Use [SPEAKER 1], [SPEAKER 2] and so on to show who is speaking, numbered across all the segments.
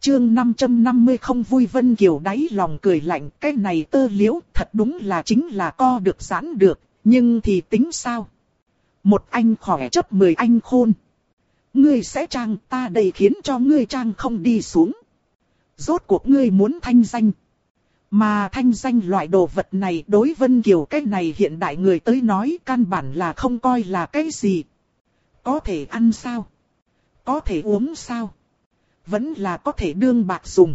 [SPEAKER 1] chương 550 không vui. Vân Kiều đáy lòng cười lạnh, cái này Tơ Liễu thật đúng là chính là co được giãn được, nhưng thì tính sao? Một anh khỏe chấp 10 anh khôn. Ngươi sẽ trang, ta đây khiến cho ngươi trang không đi xuống. Rốt cuộc ngươi muốn thanh danh. Mà thanh danh loại đồ vật này đối Vân Kiều cái này hiện đại người tới nói căn bản là không coi là cái gì. Có thể ăn sao? Có thể uống sao? Vẫn là có thể đương bạc dùng.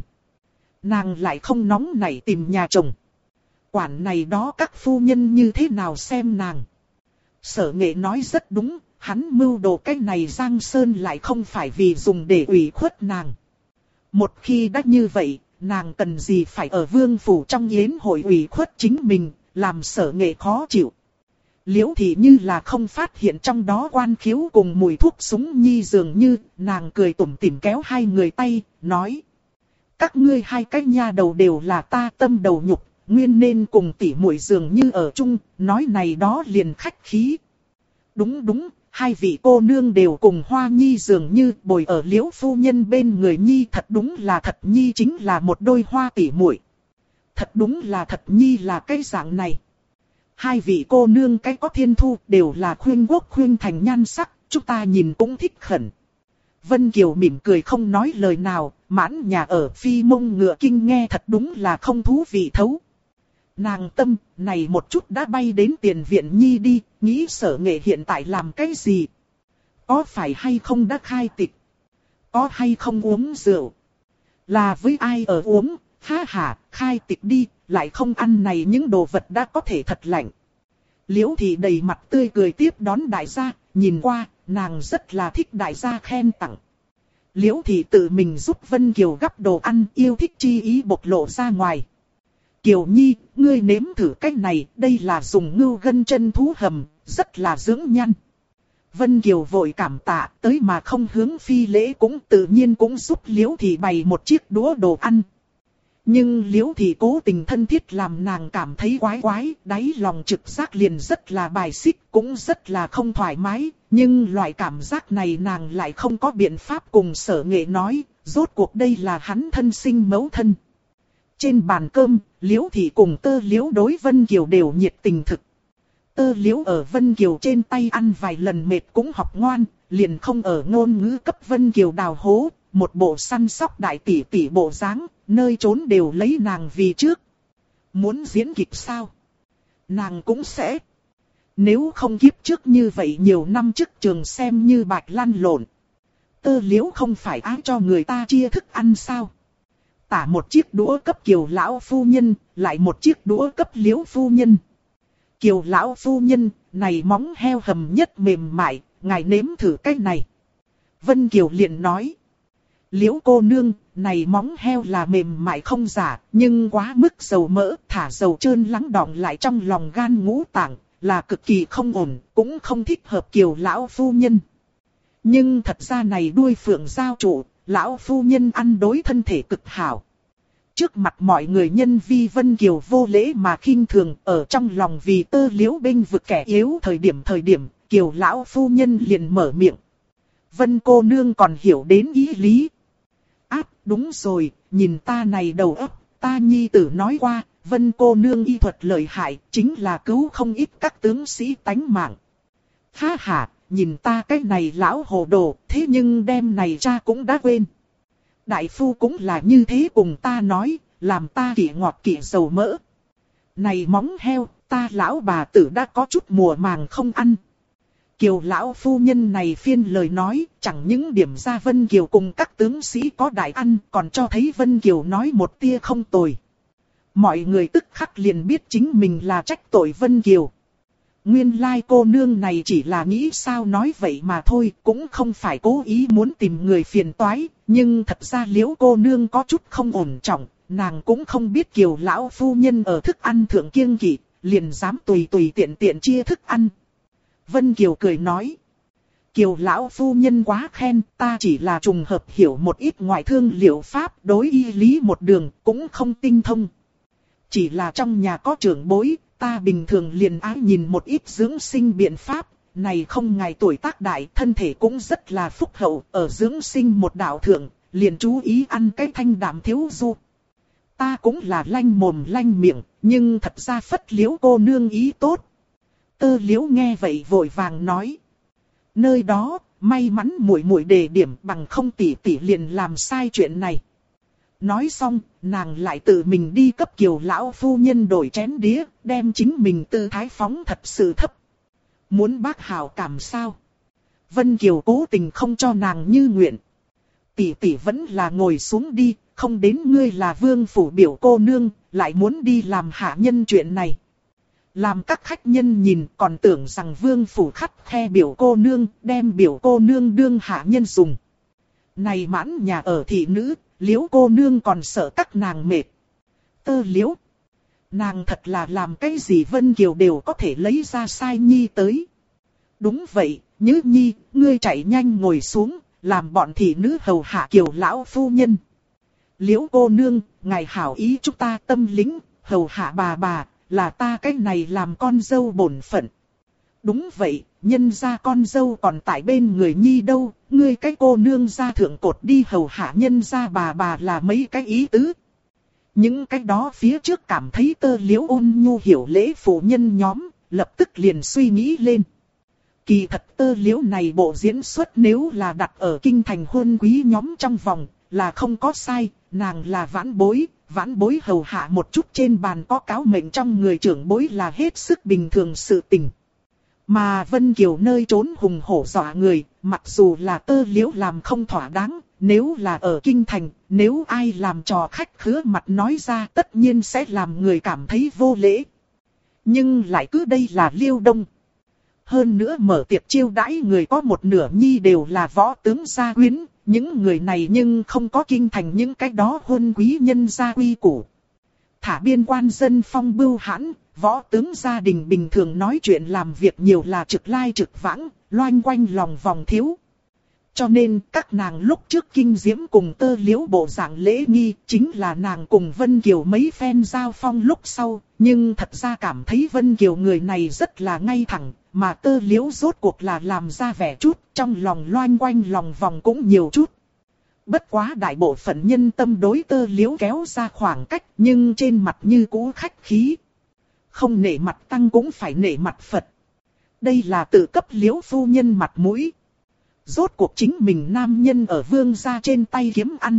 [SPEAKER 1] Nàng lại không nóng nảy tìm nhà chồng. Quản này đó các phu nhân như thế nào xem nàng. Sở Nghệ nói rất đúng, hắn mưu đồ cái này Giang Sơn lại không phải vì dùng để ủy khuất nàng. Một khi đã như vậy, nàng cần gì phải ở vương phủ trong yến hội ủy khuất chính mình, làm Sở Nghệ khó chịu. Liễu Thị như là không phát hiện trong đó quan khiếu cùng mùi thuốc súng nhi dường như, nàng cười tủm tỉm kéo hai người tay, nói. Các ngươi hai cái nha đầu đều là ta tâm đầu nhục, nguyên nên cùng tỉ muội dường như ở chung, nói này đó liền khách khí. Đúng, hai vị cô nương đều cùng Hoa Nhi dường như bồi ở Liễu phu nhân bên người Nhi, thật đúng là thật Nhi chính là một đôi hoa tỉ muội. Thật đúng là thật Nhi là cái dạng này. Hai vị cô nương cái có thiên thu đều là khuyên quốc khuyên thành nhan sắc, chúng ta nhìn cũng thích khẩn. Vân Kiều mỉm cười không nói lời nào, mãn nhà ở phi mông ngựa kinh nghe thật đúng là không thú vị thấu. Nàng tâm này một chút đã bay đến tiền viện Nhi đi, nghĩ Sở Nghệ hiện tại làm cái gì? Có phải hay không đã khai tịch? Có hay không uống rượu? Là với ai ở uống? Ha ha, khai tịch đi, lại không ăn này những đồ vật đã có thể thật lạnh. Liễu Thị đầy mặt tươi cười tiếp đón đại gia, nhìn qua, nàng rất là thích đại gia khen tặng. Liễu Thị tự mình giúp Vân Kiều gắp đồ ăn, yêu thích chi ý bộc lộ ra ngoài. Kiều Nhi, ngươi nếm thử cái này, đây là dùng ngưu gân chân thú hầm, rất là dưỡng nhan. Vân Kiều vội cảm tạ, tới mà không hướng phi lễ cũng tự nhiên cũng giúp Liễu Thị bày một chiếc đũa đồ ăn. Nhưng Liễu Thị cố tình thân thiết làm nàng cảm thấy quái quái, đáy lòng trực giác liền rất là bài xích, cũng rất là không thoải mái. Nhưng loại cảm giác này nàng lại không có biện pháp cùng Sở Nghệ nói, rốt cuộc đây là hắn thân sinh mẫu thân. Trên bàn cơm, Liễu Thị cùng Tơ Liễu đối Vân Kiều đều nhiệt tình thực. Tơ Liễu ở Vân Kiều trên tay ăn vài lần mệt cũng học ngoan, liền không ở ngôn ngữ cấp Vân Kiều đào hố, một bộ săn sóc đại tỷ tỷ bộ dáng, nơi trốn đều lấy nàng vì trước. Muốn diễn kịch sao? Nàng cũng sẽ. Nếu không kiếp trước như vậy nhiều năm trước trường xem như bạch lăn lộn. Tơ Liễu không phải ái cho người ta chia thức ăn sao? Tả một chiếc đũa cấp Kiều lão phu nhân, lại một chiếc đũa cấp Liễu phu nhân. Kiều lão phu nhân, này móng heo hầm nhất mềm mại, ngài nếm thử cái này. Vân Kiều liền nói. Liễu cô nương, này móng heo là mềm mại không giả, nhưng quá mức dầu mỡ, thả dầu trơn lắng đọng lại trong lòng gan ngũ tạng, là cực kỳ không ổn, cũng không thích hợp Kiều lão phu nhân. Nhưng thật ra này đuôi phượng giao trụ, lão phu nhân ăn đối thân thể cực hảo. Trước mặt mọi người nhân vi Vân Kiều vô lễ mà khinh thường, ở trong lòng vì Tơ Liễu bênh vực kẻ yếu thời điểm, Kiều lão phu nhân liền mở miệng. Vân cô nương còn hiểu đến ý lý. Đúng rồi, nhìn ta này đầu óc, ta nhi tử nói qua, Vân cô nương y thuật lợi hại, chính là cứu không ít các tướng sĩ tánh mạng. Ha ha, nhìn ta cái này lão hồ đồ, thế nhưng đêm này cha cũng đã quên. Đại phu cũng là như thế cùng ta nói, làm ta kỵ ngọt kỵ dầu mỡ. Này móng heo, ta lão bà tử đã có chút mùa màng không ăn. Kiều lão phu nhân này phiên lời nói, chẳng những điểm ra Vân Kiều cùng các tướng sĩ có đại ăn, còn cho thấy Vân Kiều nói một tia không tồi. Mọi người tức khắc liền biết chính mình là trách tội Vân Kiều. Nguyên lai cô nương này chỉ là nghĩ sao nói vậy mà thôi, cũng không phải cố ý muốn tìm người phiền toái, nhưng thật ra Liễu cô nương có chút không ổn trọng, nàng cũng không biết Kiều lão phu nhân ở thức ăn thượng kiêng kỵ, liền dám tùy tiện chia thức ăn. Vân Kiều cười nói. Kiều lão phu nhân quá khen, ta chỉ là trùng hợp hiểu một ít ngoại thương liệu pháp, đối y lý một đường, cũng không tinh thông. Chỉ là trong nhà có trưởng bối, ta bình thường liền ái nhìn một ít dưỡng sinh biện pháp, này không ngài tuổi tác đại, thân thể cũng rất là phúc hậu, ở dưỡng sinh một đạo thượng, liền chú ý ăn cái thanh đạm thiếu du. Ta cũng là lanh mồm lanh miệng, nhưng thật ra Phất Liễu cô nương ý tốt. Tơ Liễu nghe vậy vội vàng nói. Nơi đó, may mắn muội muội đề điểm, bằng không tỷ tỷ liền làm sai chuyện này. Nói xong, nàng lại tự mình đi cấp Kiều lão phu nhân đổi chén đĩa, đem chính mình tư thái phóng thật sự thấp. Muốn bác hảo cảm sao? Vân Kiều cố tình không cho nàng như nguyện. Tỷ tỷ vẫn là ngồi xuống đi, không đến ngươi là vương phủ biểu cô nương, lại muốn đi làm hạ nhân chuyện này. Làm các khách nhân nhìn còn tưởng rằng vương phủ khắt khe biểu cô nương, đem biểu cô nương đương hạ nhân dùng. Này mãn nhà ở thị nữ, Liễu cô nương còn sợ các nàng mệt. Tơ Liễu, nàng thật là làm cái gì Vân Kiều đều có thể lấy ra sai nhi tới. Đúng vậy, Nhứ nhi, ngươi chạy nhanh ngồi xuống, làm bọn thị nữ hầu hạ Kiều lão phu nhân. Liễu cô nương, ngài hảo ý chúng ta tâm lính, hầu hạ bà, là ta cái này làm con dâu bổn phận. Đúng vậy, nhân gia con dâu còn tại bên người nhi đâu, ngươi cái cô nương gia thượng cột đi hầu hạ nhân gia bà là mấy cái ý tứ. Những cái đó phía trước cảm thấy Tơ Liễu ôn nhu hiểu lễ phụ nhân nhóm, lập tức liền suy nghĩ lên. Kỳ thật Tơ Liễu này bộ diễn xuất nếu là đặt ở kinh thành huân quý nhóm trong vòng, là không có sai, nàng là vãn bối hầu hạ một chút trên bàn có cáo mệnh trong người trưởng bối là hết sức bình thường sự tình. Mà Vân Kiều nơi trốn hùng hổ dọa người, mặc dù là Tơ Liễu làm không thỏa đáng, nếu là ở kinh thành, nếu ai làm trò khách khứa mặt nói ra tất nhiên sẽ làm người cảm thấy vô lễ. Nhưng lại cứ đây là Liêu Đông. Hơn nữa mở tiệc chiêu đãi người có một nửa nhi đều là võ tướng gia quyến, những người này nhưng không có kinh thành những cái đó huân quý nhân gia quy củ. Thả biên quan dân phong bưu hãn, võ tướng gia đình bình thường nói chuyện làm việc nhiều là trực lai trực vãng, loanh quanh lòng vòng thiếu. Cho nên các nàng lúc trước kinh diễm cùng Tơ Liễu bộ dạng lễ nghi chính là nàng cùng Vân Kiều mấy phen giao phong lúc sau, nhưng thật ra cảm thấy Vân Kiều người này rất là ngay thẳng, mà Tơ Liễu rốt cuộc là làm ra vẻ chút, trong lòng loanh quanh lòng vòng cũng nhiều chút. Bất quá đại bộ phận nhân tâm đối Tơ Liễu kéo ra khoảng cách, nhưng trên mặt như cũ khách khí. Không nể mặt tăng cũng phải nể mặt Phật. Đây là tự cấp Liễu phu nhân mặt mũi. Rốt cuộc chính mình nam nhân ở vương gia trên tay kiếm ăn.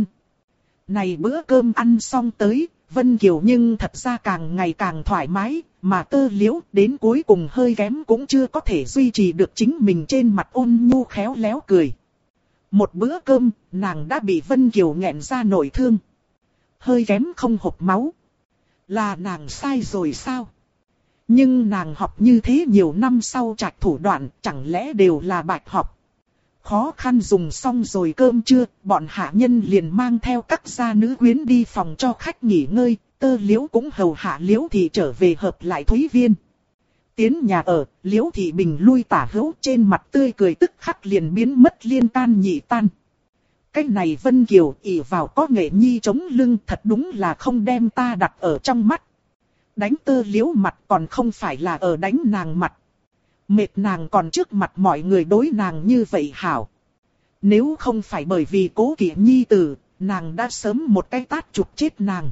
[SPEAKER 1] Này bữa cơm ăn xong tới, Vân Kiều nhưng thật ra càng ngày càng thoải mái, mà Tơ Liễu đến cuối cùng hơi kém cũng chưa có thể duy trì được chính mình trên mặt ôn nhu khéo léo cười. Một bữa cơm, nàng đã bị Vân Kiều nghẹn ra nội thương. Hơi kém không hộc máu. Là nàng sai rồi sao? Nhưng nàng học như thế nhiều năm sau trạch thủ đoạn, chẳng lẽ đều là bạch học? Khó khăn dùng xong rồi cơm trưa, bọn hạ nhân liền mang theo các gia nữ quyến đi phòng cho khách nghỉ ngơi, Tơ Liễu cũng hầu hạ Liễu Thị trở về hợp lại Thúy Viên. Tiến nhà ở, Liễu Thị bình lui tả hữu trên mặt tươi cười tức khắc liền biến mất liên can nhị tan. Cái này Vân Kiều ỷ vào có nghệ nhi chống lưng thật đúng là không đem ta đặt ở trong mắt. Đánh Tơ Liễu mặt còn không phải là ở đánh nàng mặt. Mệt nàng còn trước mặt mọi người đối nàng như vậy hảo. Nếu không phải bởi vì cố kỵ nhi tử, nàng đã sớm một cái tát chụp chết nàng.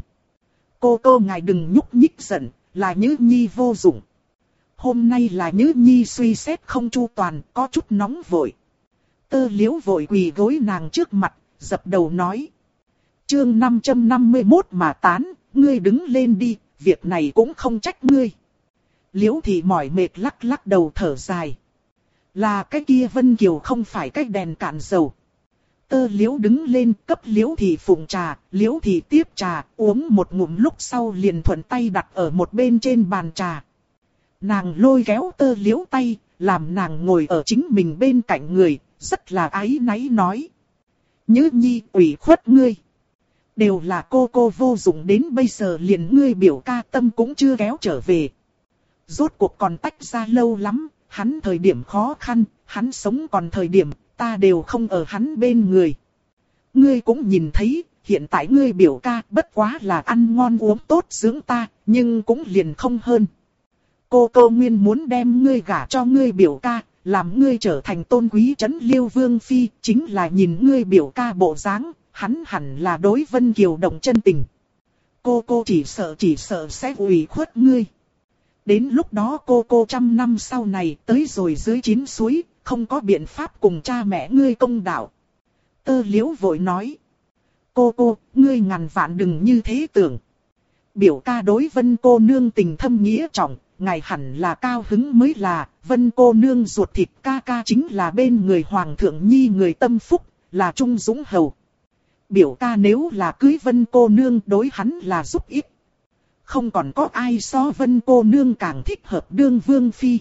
[SPEAKER 1] Cô ngài đừng nhúc nhích giận, là Nhứ nhi vô dụng. Hôm nay là Nhứ nhi suy xét không chu toàn, có chút nóng vội. Tơ Liễu vội quỳ gối nàng trước mặt, dập đầu nói. Chương 551 mà tán, ngươi đứng lên đi, việc này cũng không trách ngươi. Liễu Thị mỏi mệt lắc lắc đầu thở dài. Là cái kia Vân Kiều không phải cái đèn cạn dầu. Tơ Liễu đứng lên cấp Liễu Thị phụng trà, Liễu Thị tiếp trà, uống một ngụm lúc sau liền thuận tay đặt ở một bên trên bàn trà. Nàng lôi kéo Tơ Liễu tay, làm nàng ngồi ở chính mình bên cạnh người, rất là áy náy nói. Nhứ nhi ủy khuất ngươi. Đều là cô vô dụng đến bây giờ liền ngươi biểu ca tâm cũng chưa kéo trở về. Rốt cuộc còn tách ra lâu lắm, hắn thời điểm khó khăn, hắn sống còn thời điểm, ta đều không ở hắn bên người. Ngươi cũng nhìn thấy, hiện tại ngươi biểu ca bất quá là ăn ngon uống tốt dưỡng ta, nhưng cũng liền không hơn. Cô nguyên muốn đem ngươi gả cho ngươi biểu ca, làm ngươi trở thành tôn quý trấn Liêu Vương Phi, chính là nhìn ngươi biểu ca bộ dáng, hắn hẳn là đối Vân Kiều động chân tình. Cô chỉ sợ sẽ ủy khuất ngươi. Đến lúc đó cô 100 năm sau này tới rồi dưới 9 suối, không có biện pháp cùng cha mẹ ngươi công đạo. Tơ Liễu vội nói. Cô, ngươi ngàn vạn đừng như thế tưởng. Biểu ca đối Vân cô nương tình thâm nghĩa trọng, ngài hẳn là cao hứng mới là. Vân cô nương ruột thịt ca chính là bên người Hoàng thượng Nhi người tâm phúc, là trung dũng hầu. Biểu ca nếu là cưới Vân cô nương đối hắn là giúp ích. Không còn có ai so Vân cô nương càng thích hợp đương vương phi.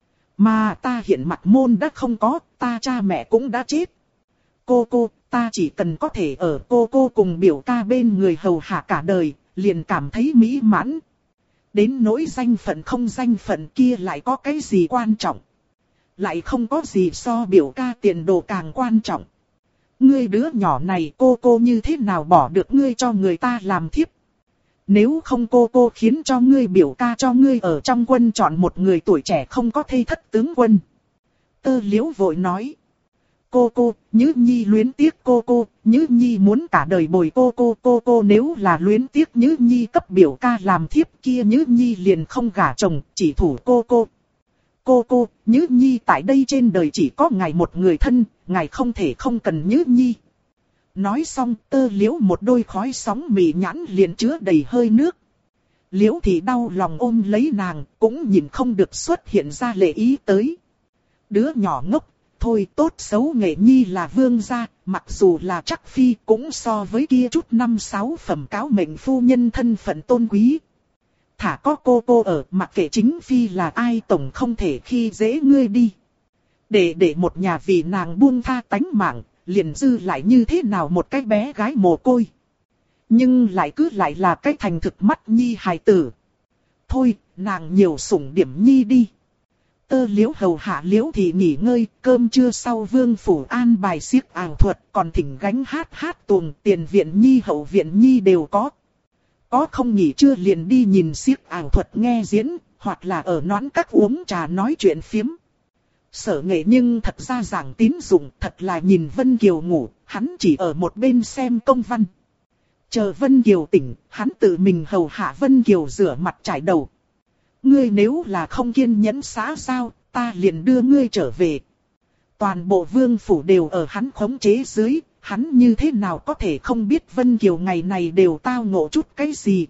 [SPEAKER 1] Mà ta hiện mặt môn đã không có, ta cha mẹ cũng đã chết. Cô, ta chỉ cần có thể ở cô cùng biểu ca bên người hầu hạ cả đời, liền cảm thấy mỹ mãn. Đến nỗi danh phận không danh phận kia lại có cái gì quan trọng. Lại không có gì so biểu ca tiền đồ càng quan trọng. Ngươi đứa nhỏ này cô như thế nào bỏ được ngươi cho người ta làm thiếp. Nếu không cô khiến cho ngươi biểu ca cho ngươi ở trong quân chọn một người tuổi trẻ không có thê thất tướng quân. Tơ Liễu vội nói. Cô, Nhữ Nhi luyến tiếc cô, Nhữ Nhi muốn cả đời bồi cô nếu là luyến tiếc Nhữ Nhi cấp biểu ca làm thiếp kia Nhữ Nhi liền không gả chồng, chỉ thủ cô. Cô, Nhữ Nhi tại đây trên đời chỉ có ngài một người thân, ngài không thể không cần Nhữ Nhi. Nói xong Tơ Liễu một đôi khói sóng mị nhãn liền chứa đầy hơi nước. Liễu thì đau lòng ôm lấy nàng, cũng nhìn không được xuất hiện ra lệ ý tới. Đứa nhỏ ngốc, thôi tốt xấu Nghệ Nhi là vương gia, mặc dù là chắc phi cũng so với kia chút 5-6 phẩm cáo mệnh phu nhân thân phận tôn quý. Thả có cô ở, mặc kệ chính phi là ai tổng không thể khi dễ ngươi đi. Để một nhà vì nàng buông tha tánh mạng, liền dư lại như thế nào một cái bé gái mồ côi. Nhưng lại cứ lại là cái thành thực mắt Nhi hài tử. Thôi, nàng nhiều sủng điểm Nhi đi. Tơ Liễu hầu hạ Liễu thì nghỉ ngơi, cơm trưa sau vương phủ an bài xiếc ảo thuật, còn thỉnh gánh hát tuồng, tiền viện Nhi hậu viện Nhi đều có. Có không nghỉ trưa liền đi nhìn xiếc ảo thuật nghe diễn, hoặc là ở nón các uống trà nói chuyện phiếm. Sở Nghệ nhưng thật ra giảng tín dụng, thật là nhìn Vân Kiều ngủ, hắn chỉ ở một bên xem công văn. Chờ Vân Kiều tỉnh, hắn tự mình hầu hạ Vân Kiều rửa mặt trải đầu. Ngươi nếu là không kiên nhẫn xã giao, ta liền đưa ngươi trở về. Toàn bộ vương phủ đều ở hắn khống chế dưới, hắn như thế nào có thể không biết Vân Kiều ngày này đều tao ngộ chút cái gì.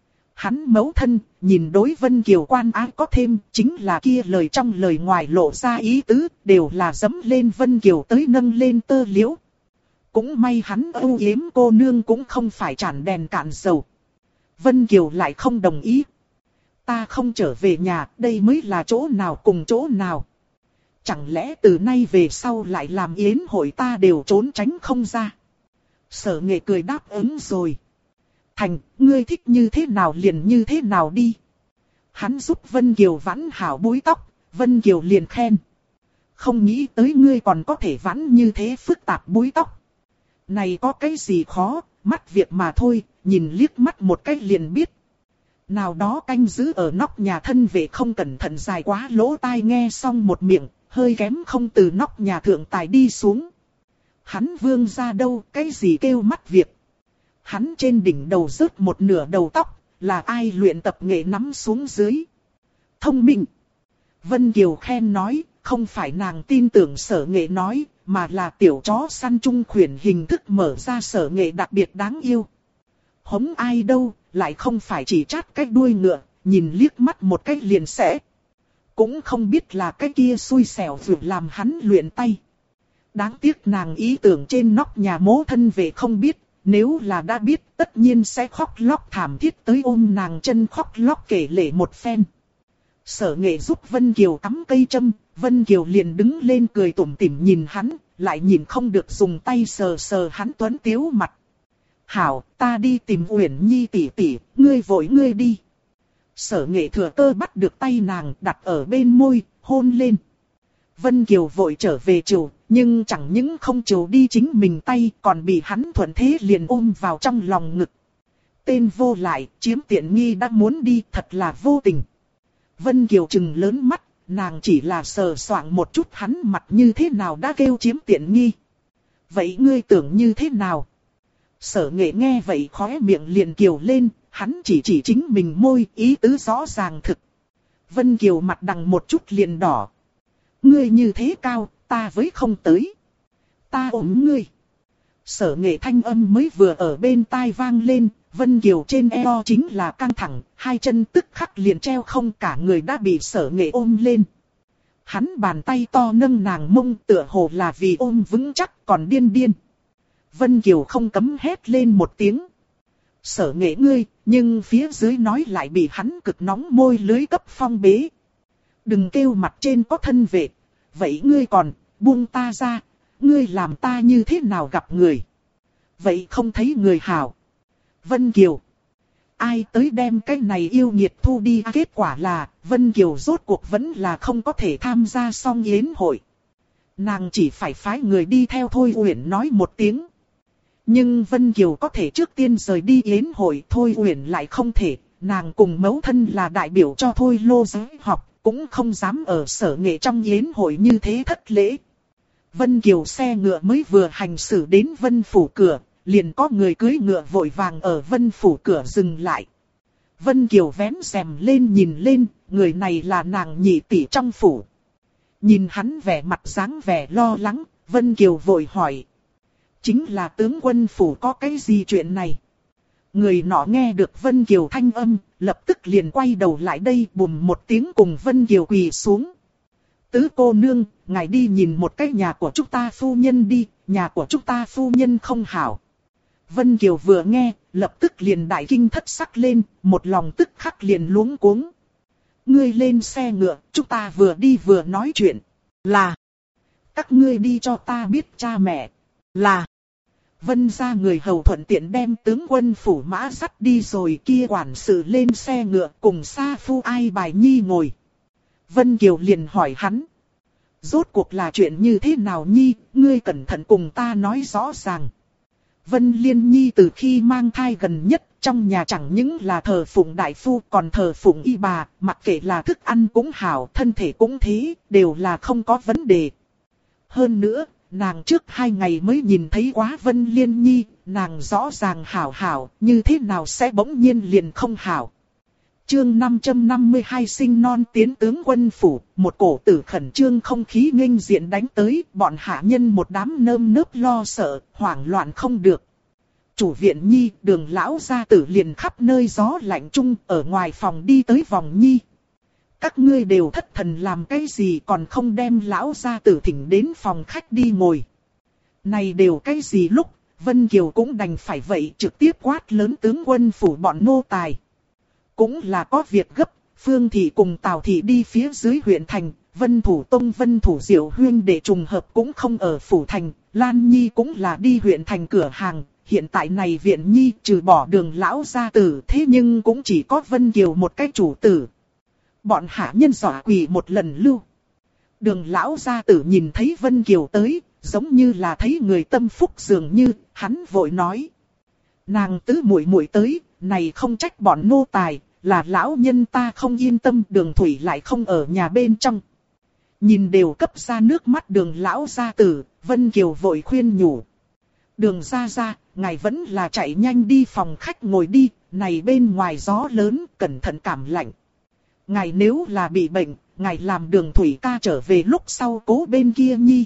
[SPEAKER 1] Hắn mẫu thân, nhìn đối Vân Kiều quan ái có thêm, chính là kia lời trong lời ngoài lộ ra ý tứ, đều là dẫm lên Vân Kiều tới nâng lên Tơ Liễu. Cũng may hắn âu yếm cô nương cũng không phải tràn đèn cạn dầu. Vân Kiều lại không đồng ý. Ta không trở về nhà, đây mới là chỗ nào cùng chỗ nào. Chẳng lẽ từ nay về sau lại làm yến hội ta đều trốn tránh không ra. Sở Nghệ cười đáp ứng rồi. Thành, ngươi thích như thế nào liền như thế nào đi. Hắn giúp Vân Kiều vãn hảo búi tóc, Vân Kiều liền khen. Không nghĩ tới ngươi còn có thể vãn như thế phức tạp búi tóc. Này có cái gì khó, mắt việc mà thôi, nhìn liếc mắt một cái liền biết. Nào đó canh giữ ở nóc nhà thân vệ không cẩn thận dài quá lỗ tai nghe xong một miệng, hơi kém không từ nóc nhà thượng tài đi xuống. Hắn vương ra đâu, cái gì kêu mắt việc. Hắn trên đỉnh đầu rớt một nửa đầu tóc, là ai luyện tập nghệ nắm xuống dưới. Thông minh. Vân Kiều khen nói, không phải nàng tin tưởng Sở Nghệ nói, mà là tiểu chó săn trung khuyển hình thức mở ra Sở Nghệ đặc biệt đáng yêu. Hống ai đâu, lại không phải chỉ chát cái đuôi ngựa, nhìn liếc mắt một cái liền sẽ. Cũng không biết là cái kia xui xẻo vượt làm hắn luyện tay. Đáng tiếc nàng ý tưởng trên nóc nhà mố thân về không biết, nếu là đã biết tất nhiên sẽ khóc lóc thảm thiết tới ôm nàng chân khóc lóc kể lể một phen. Sở Nghệ giúp Vân Kiều cắm cây châm, Vân Kiều liền đứng lên cười tủm tỉm nhìn hắn, lại nhìn không được dùng tay sờ sờ hắn tuấn tiếu mặt. Hảo, ta đi tìm Uyển Nhi tỷ tỷ, ngươi vội ngươi đi. Sở Nghệ thừa cơ bắt được tay nàng đặt ở bên môi, hôn lên. Vân Kiều vội trở về chầu, nhưng chẳng những không chầu đi chính mình tay, còn bị hắn thuận thế liền ôm vào trong lòng ngực. Tên vô lại, chiếm tiện nghi đã muốn đi, thật là vô tình. Vân Kiều trừng lớn mắt, nàng chỉ là sờ soạng một chút hắn mặt như thế nào đã kêu chiếm tiện nghi. Vậy ngươi tưởng như thế nào? Sở Nghệ nghe vậy khóe miệng liền kiều lên, hắn chỉ chính mình môi, ý tứ rõ ràng thực. Vân Kiều mặt đằng một chút liền đỏ. Ngươi như thế cao, ta với không tới. Ta ôm ngươi. Sở Nghệ thanh âm mới vừa ở bên tai vang lên, Vân Kiều trên eo chính là căng thẳng, hai chân tức khắc liền treo không, cả người đã bị Sở Nghệ ôm lên. Hắn bàn tay to nâng nàng mông, tựa hồ là vì ôm vững chắc, còn điên điên. Vân Kiều không cấm hét lên một tiếng. Sở Nghệ ngươi, nhưng phía dưới nói lại bị hắn cực nóng môi lưới cấp phong bế. Đừng kêu mặt trên có thân vệ, vậy ngươi còn buông ta ra, ngươi làm ta như thế nào gặp người. Vậy không thấy người hảo. Vân Kiều. Ai tới đem cái này yêu nghiệt thu đi, kết quả là Vân Kiều rốt cuộc vẫn là không có thể tham gia song yến hội. Nàng chỉ phải phái người đi theo Thôi Uyển nói một tiếng. Nhưng Vân Kiều có thể trước tiên rời đi yến hội, Thôi Uyển lại không thể. Nàng cùng mẫu thân là đại biểu cho Thôi Lô giới học, cũng không dám ở Sở Nghệ trong yến hội như thế thất lễ. Vân Kiều xe ngựa mới vừa hành xử đến Vân phủ cửa, liền có người cưỡi ngựa vội vàng ở Vân phủ cửa dừng lại. Vân Kiều vén rèm lên nhìn lên, người này là nàng nhị tỷ trong phủ. Nhìn hắn vẻ mặt dáng vẻ lo lắng, Vân Kiều vội hỏi. Chính là tướng quân phủ, có cái gì chuyện này? Người nọ nghe được Vân Kiều thanh âm, lập tức liền quay đầu lại đây, bùm một tiếng cùng Vân Kiều quỳ xuống. Tứ cô nương, ngài đi nhìn một cái nhà của chúng ta phu nhân đi, nhà của chúng ta phu nhân không hảo. Vân Kiều vừa nghe, lập tức liền đại kinh thất sắc lên, một lòng tức khắc liền luống cuống. Ngươi lên xe ngựa, chúng ta vừa đi vừa nói chuyện. Là. Các ngươi đi cho ta biết cha mẹ. Là. Vân gia người hầu thuận tiện đem tướng quân phủ mã dắt đi rồi, kia quản sự lên xe ngựa cùng Sa Phu Ai Bài Nhi ngồi. Vân Kiều liền hỏi hắn. Rốt cuộc là chuyện như thế nào Nhi, ngươi cẩn thận cùng ta nói rõ ràng. Vân Liên Nhi từ khi mang thai gần nhất, trong nhà chẳng những là thờ phụng đại phu còn thờ phụng y bà, mặc kệ là thức ăn cũng hảo, thân thể cũng thế, đều là không có vấn đề. Hơn nữa, nàng trước 2 ngày mới nhìn thấy quá Vân Liên Nhi, nàng rõ ràng hảo, như thế nào sẽ bỗng nhiên liền không hảo. Chương 552 sinh non tiến tướng quân phủ, một cổ tử khẩn trương không khí nghênh diện đánh tới, bọn hạ nhân một đám nơm nớp lo sợ, hoảng loạn không được. Chủ viện Nhi, Đường lão gia tử liền khắp nơi gió lạnh chung, ở ngoài phòng đi tới vòng Nhi. Các ngươi đều thất thần làm cái gì, còn không đem lão gia tử thỉnh đến phòng khách đi ngồi. Này đều cái gì lúc, Vân Kiều cũng đành phải vậy, trực tiếp quát lớn tướng quân phủ bọn nô tài. Cũng là có việc gấp, Phương Thị cùng Tào Thị đi phía dưới huyện thành, Vân Thủ Tông Vân Thủ Diệu Huyên để trùng hợp cũng không ở phủ thành, Lan Nhi cũng là đi huyện thành cửa hàng, hiện tại này viện Nhi trừ bỏ Đường lão gia tử, thế nhưng cũng chỉ có Vân Kiều một cái chủ tử. Bọn hạ nhân dọa quỳ một lần lưu. Đường lão gia tử nhìn thấy Vân Kiều tới, giống như là thấy người tâm phúc dường như, hắn vội nói. Nàng tứ muội muội tới, này không trách bọn nô tài, là lão nhân ta không yên tâm, Đường thủy lại không ở nhà bên trong. Nhìn đều cấp ra nước mắt Đường lão gia tử, Vân Kiều vội khuyên nhủ. Đường gia gia, ngài vẫn là chạy nhanh đi phòng khách ngồi đi, này bên ngoài gió lớn, cẩn thận cảm lạnh. Ngài nếu là bị bệnh, ngài làm Đường thủy ca trở về lúc sau cố bên kia Nhi.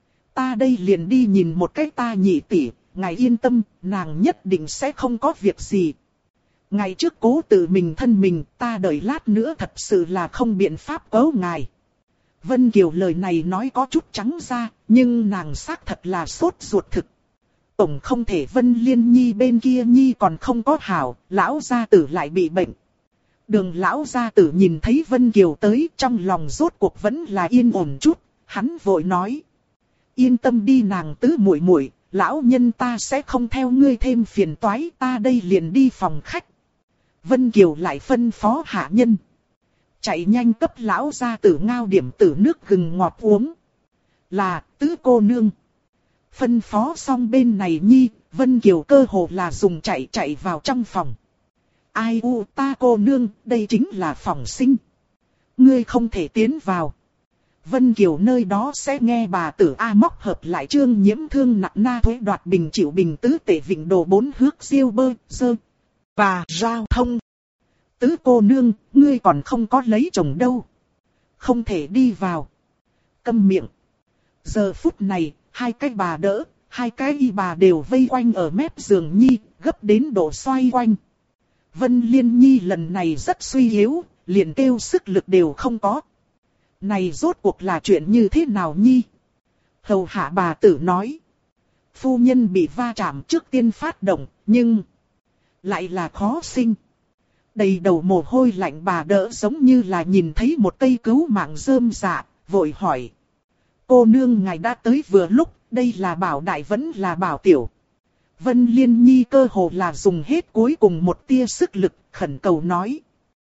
[SPEAKER 1] Ta đây liền đi nhìn một cái ta nhị tỷ, ngài yên tâm, nàng nhất định sẽ không có việc gì. Ngày trước cố tự mình thân mình, ta đợi lát nữa thật sự là không biện pháp cứu ngài. Vân Kiều lời này nói có chút trắng ra, nhưng nàng xác thật là sốt ruột thực. Tổng không thể Vân Liên Nhi bên kia Nhi còn không có hảo, lão gia tử lại bị bệnh. Đường lão gia tử nhìn thấy Vân Kiều tới, trong lòng rốt cuộc vẫn là yên ổn chút, hắn vội nói. Yên tâm đi nàng tứ muội muội, lão nhân ta sẽ không theo ngươi thêm phiền toái, ta đây liền đi phòng khách. Vân Kiều lại phân phó hạ nhân. Chạy nhanh cấp lão gia tử ngao điểm tử nước gừng ngọt uống. Là tứ cô nương. Phân phó xong bên này Nhi, Vân Kiều cơ hồ là dùng chạy vào trong phòng. Ai u ta cô nương, đây chính là phòng sinh. Ngươi không thể tiến vào. Vân Kiều nơi đó sẽ nghe bà tử A móc hợp lại Trương Nhiễm thương nặng na thuế đoạt bình chịu bình tứ tể vịnh đồ 4 hước siêu bơ, dơ và giao thông. Tứ cô nương, ngươi còn không có lấy chồng đâu. Không thể đi vào. Câm miệng. Giờ phút này, hai cái bà đỡ, hai cái y bà đều vây quanh ở mép giường Nhi, gấp đến độ xoay quanh. Vân Liên Nhi lần này rất suy yếu, liền kêu sức lực đều không có. Này rốt cuộc là chuyện như thế nào Nhi? Hầu hạ bà tử nói. Phu nhân bị va chạm trước tiên phát động, nhưng lại là khó sinh. Đầy đầu mồ hôi lạnh bà đỡ giống như là nhìn thấy một cây cứu mạng rơm rạ, vội hỏi. Cô nương ngài đã tới vừa lúc, đây là bảo đại vẫn là bảo tiểu. Vân Liên Nhi cơ hồ là dùng hết cuối cùng một tia sức lực, khẩn cầu nói.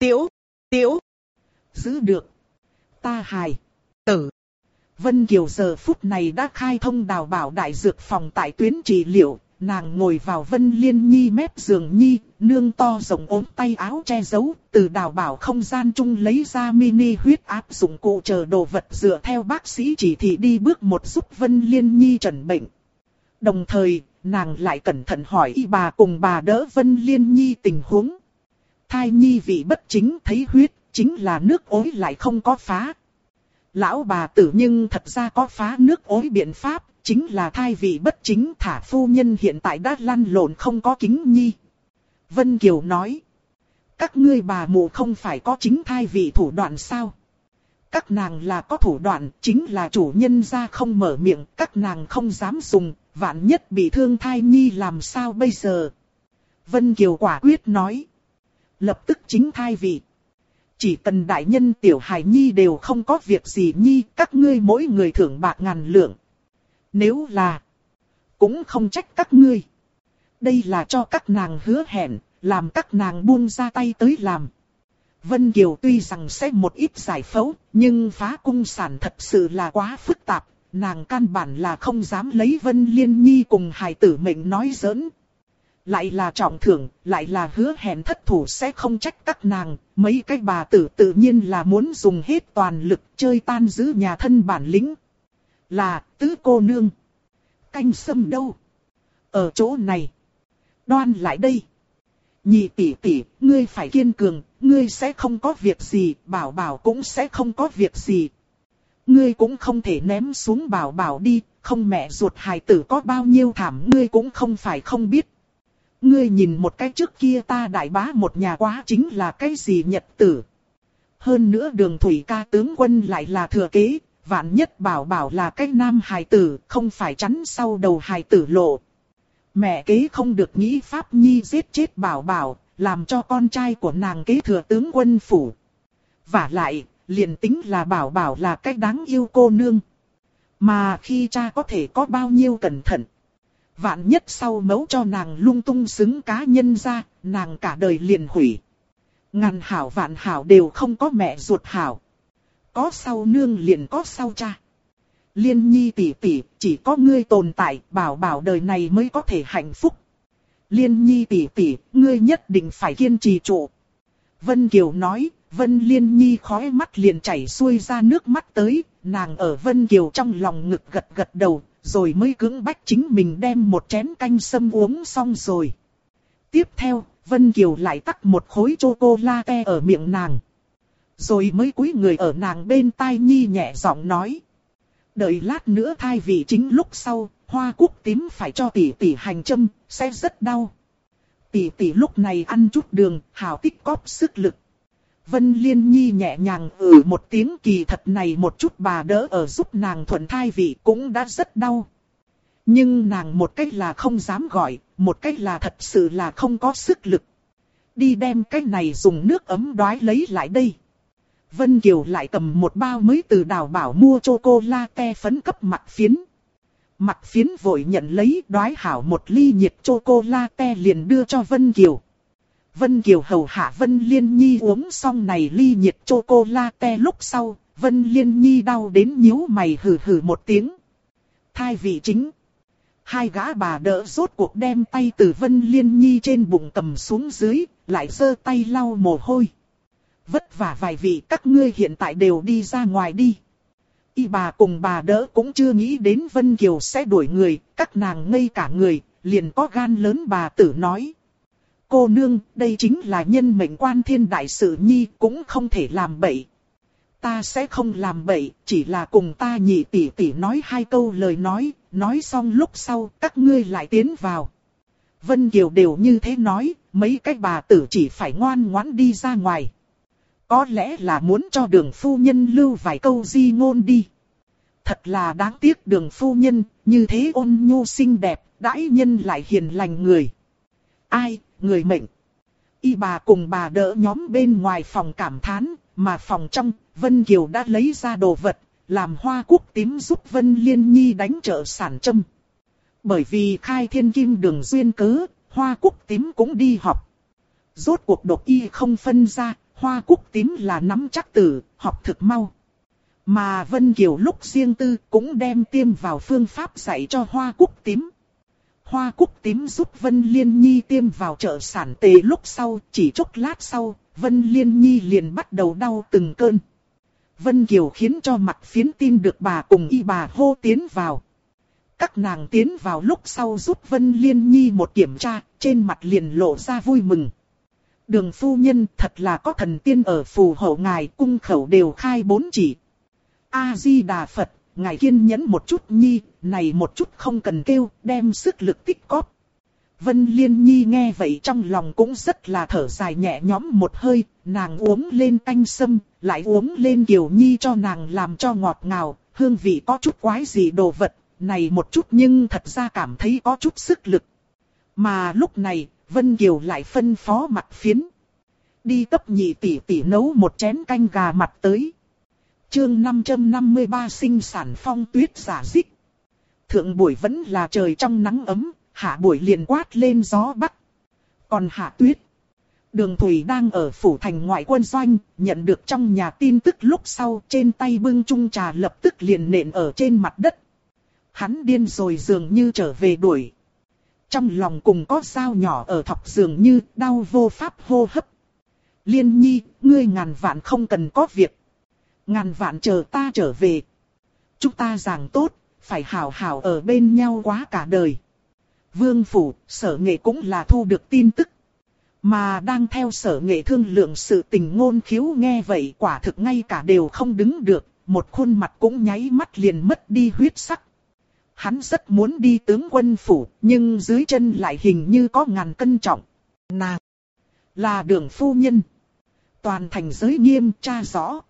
[SPEAKER 1] Tiểu. Giữ được. Ta hài. Tử. Vân Kiều giờ phút này đã khai thông đào bảo đại dược phòng tại tuyến trị liệu. Nàng ngồi vào Vân Liên Nhi mép giường Nhi, nương to rộng ốm tay áo che giấu, từ đào bảo không gian chung lấy ra mini huyết áp dụng cụ chờ đồ vật dựa theo bác sĩ chỉ thị đi bước một giúp Vân Liên Nhi trần bệnh. Đồng thời, nàng lại cẩn thận hỏi y bà cùng bà đỡ Vân Liên Nhi tình huống. Thai nhi vị bất chính thấy huyết, chính là nước ối lại không có phá. Lão bà tử nhưng thật ra có phá nước ối biện pháp. Chính là thai vị bất chính thả phu nhân hiện tại đã lăn lộn không có kính nhi. Vân Kiều nói. Các ngươi bà mụ không phải có chính thai vị thủ đoạn sao? Các nàng là có thủ đoạn, chính là chủ nhân ra không mở miệng, các nàng không dám dùng, vạn nhất bị thương thai nhi làm sao bây giờ? Vân Kiều quả quyết nói. Lập tức chính thai vị. Chỉ cần đại nhân tiểu hài nhi đều không có việc gì nhi, các ngươi mỗi người thưởng bạc 1000 lượng. Nếu là, cũng không trách các ngươi. Đây là cho các nàng hứa hẹn, làm các nàng buông ra tay tới làm. Vân Kiều tuy rằng sẽ một ít giải phẫu, nhưng phá cung sản thật sự là quá phức tạp. Nàng căn bản là không dám lấy Vân Liên Nhi cùng hài tử mệnh nói giỡn. Lại là trọng thưởng, lại là hứa hẹn thất thủ sẽ không trách các nàng. Mấy cái bà tử tự nhiên là muốn dùng hết toàn lực chơi tan giữ nhà thân bản lĩnh. Là tứ cô nương. Canh sâm đâu? Ở chỗ này. Đoan lại đây. Nhị tỷ tỷ, ngươi phải kiên cường, ngươi sẽ không có việc gì, bảo bảo cũng sẽ không có việc gì. Ngươi cũng không thể ném xuống bảo bảo đi, không mẹ ruột hài tử có bao nhiêu thảm ngươi cũng không phải không biết. Ngươi nhìn một cái trước kia ta đại bá một nhà quá chính là cái gì nhật tử. Hơn nữa Đường Thủy ca tướng quân lại là thừa kế. Vạn nhất bảo bảo là cái nam hài tử, không phải chắn sau đầu hài tử lộ. Mẹ kế không được nghĩ pháp nhi giết chết bảo bảo, làm cho con trai của nàng kế thừa tướng quân phủ. Vả lại, liền tính là bảo bảo là cái đáng yêu cô nương. Mà khi cha có thể có bao nhiêu cẩn thận. Vạn nhất sau mấu cho nàng lung tung xứng cá nhân ra, nàng cả đời liền hủy. Ngàn hảo vạn hảo đều không có mẹ ruột hảo. Có sau nương liền có sau cha. Liên Nhi tỷ tỷ, chỉ có ngươi tồn tại, bảo bảo đời này mới có thể hạnh phúc. Liên Nhi tỷ tỷ, ngươi nhất định phải kiên trì trụ. Vân Kiều nói, Vân Liên Nhi khóe mắt liền chảy xuôi ra nước mắt tới, nàng ở Vân Kiều trong lòng ngực gật gật đầu, rồi mới cưỡng bách chính mình đem một chén canh sâm uống xong rồi. Tiếp theo, Vân Kiều lại tắc một khối chocolate ở miệng nàng. Rồi mới cúi người ở nàng bên tai nhi nhẹ giọng nói. Đợi lát nữa thai vị chính lúc sau, hoa cúc tím phải cho tỷ tỷ hành châm, sẽ rất đau. Tỷ tỷ lúc này ăn chút đường, hào tích cóp sức lực. Vân Liên Nhi nhẹ nhàng một tiếng kỳ thật này một chút bà đỡ ở giúp nàng thuận thai vị cũng đã rất đau. Nhưng nàng một cách là không dám gọi, một cách là thật sự là không có sức lực. Đi đem cái này dùng nước ấm đoái lấy lại đây. Vân Kiều lại cầm một bao mới từ Đào Bảo mua chocolate phấn cấp Mặc Phiến. Mặc Phiến vội nhận lấy đoái hảo một ly nhiệt chocolate liền đưa cho Vân Kiều. Vân Kiều hầu hạ Vân Liên Nhi uống xong này ly nhiệt chocolate lúc sau, Vân Liên Nhi đau đến nhíu mày hừ hừ một tiếng. Thai vị chính. Hai gã bà đỡ rốt cuộc đem tay từ Vân Liên Nhi trên bụng cầm xuống dưới, lại giơ tay lau mồ hôi. Vất vả vài vị các ngươi hiện tại đều đi ra ngoài đi. Y bà cùng bà đỡ cũng chưa nghĩ đến Vân Kiều sẽ đuổi người, các nàng ngây cả người, liền có gan lớn bà tử nói. Cô nương, đây chính là nhân mệnh quan thiên đại sự nhi, cũng không thể làm bậy. Ta sẽ không làm bậy, chỉ là cùng ta nhị tỷ tỷ nói hai câu lời nói xong lúc sau các ngươi lại tiến vào. Vân Kiều đều như thế nói, mấy cái bà tử chỉ phải ngoan ngoãn đi ra ngoài. Có lẽ là muốn cho Đường phu nhân lưu vài câu di ngôn đi. Thật là đáng tiếc Đường phu nhân, như thế ôn nhu xinh đẹp, đãi nhân lại hiền lành người. Ai, người mệnh. Y bà cùng bà đỡ nhóm bên ngoài phòng cảm thán, mà phòng trong, Vân Kiều đã lấy ra đồ vật, làm hoa cúc tím giúp Vân Liên Nhi đánh trợ sản châm. Bởi vì khai thiên kim đường duyên cớ, hoa cúc tím cũng đi học. Rốt cuộc độc y không phân ra, hoa cúc tím là nắm chắc tử, học thực mau. Mà Vân Kiều lúc riêng tư cũng đem tiêm vào phương pháp dạy cho hoa cúc tím. Hoa cúc tím giúp Vân Liên Nhi tiêm vào trợ sản tề lúc sau, chỉ chốc lát sau, Vân Liên Nhi liền bắt đầu đau từng cơn. Vân Kiều khiến cho mặt phiến tin được bà cùng y bà hô tiến vào. Các nàng tiến vào lúc sau giúp Vân Liên Nhi một kiểm tra, trên mặt liền lộ ra vui mừng. Đường phu nhân thật là có thần tiên ở phù hộ ngài, cung khẩu đều khai 4 chỉ. A-di-đà Phật, ngài kiên nhẫn một chút nhi, này một chút không cần kêu, đem sức lực tích cóp. Vân Liên Nhi nghe vậy trong lòng cũng rất là thở dài nhẹ nhõm một hơi, nàng uống lên canh sâm, lại uống lên Kiều Nhi cho nàng làm cho ngọt ngào, hương vị có chút quái gì đồ vật, này một chút nhưng thật ra cảm thấy có chút sức lực. Mà lúc này, Vân Kiều lại phân phó mặt phiến. Đi cấp nhị tỷ tỷ nấu một chén canh gà mặt tới. Chương 553 sinh sản phong tuyết giả dích. Thượng buổi vẫn là trời trong nắng ấm, hạ buổi liền quát lên gió bắc. Còn hạ tuyết. Đường Thủy đang ở phủ thành ngoại quân doanh, nhận được trong nhà tin tức lúc sau trên tay bưng chung trà lập tức liền nện ở trên mặt đất. Hắn điên rồi dường như trở về đuổi. Trong lòng cùng có dao nhỏ ở thọc dường như đau vô pháp hô hấp. Liên Nhi, ngươi ngàn vạn không cần có việc. Ngàn vạn chờ ta trở về. Chúng ta giảng tốt, phải hảo hảo ở bên nhau quá cả đời. Vương phủ, Sở Nghệ cũng là thu được tin tức. Mà đang theo Sở Nghệ thương lượng sự tình Ngôn Khiếu nghe vậy quả thực ngay cả đều không đứng được. Một khuôn mặt cũng nháy mắt liền mất đi huyết sắc. Hắn rất muốn đi tướng quân phủ, nhưng dưới chân lại hình như có ngàn cân trọng. Nàng là Đường phu nhân. Toàn thành giới nghiêm tra rõ.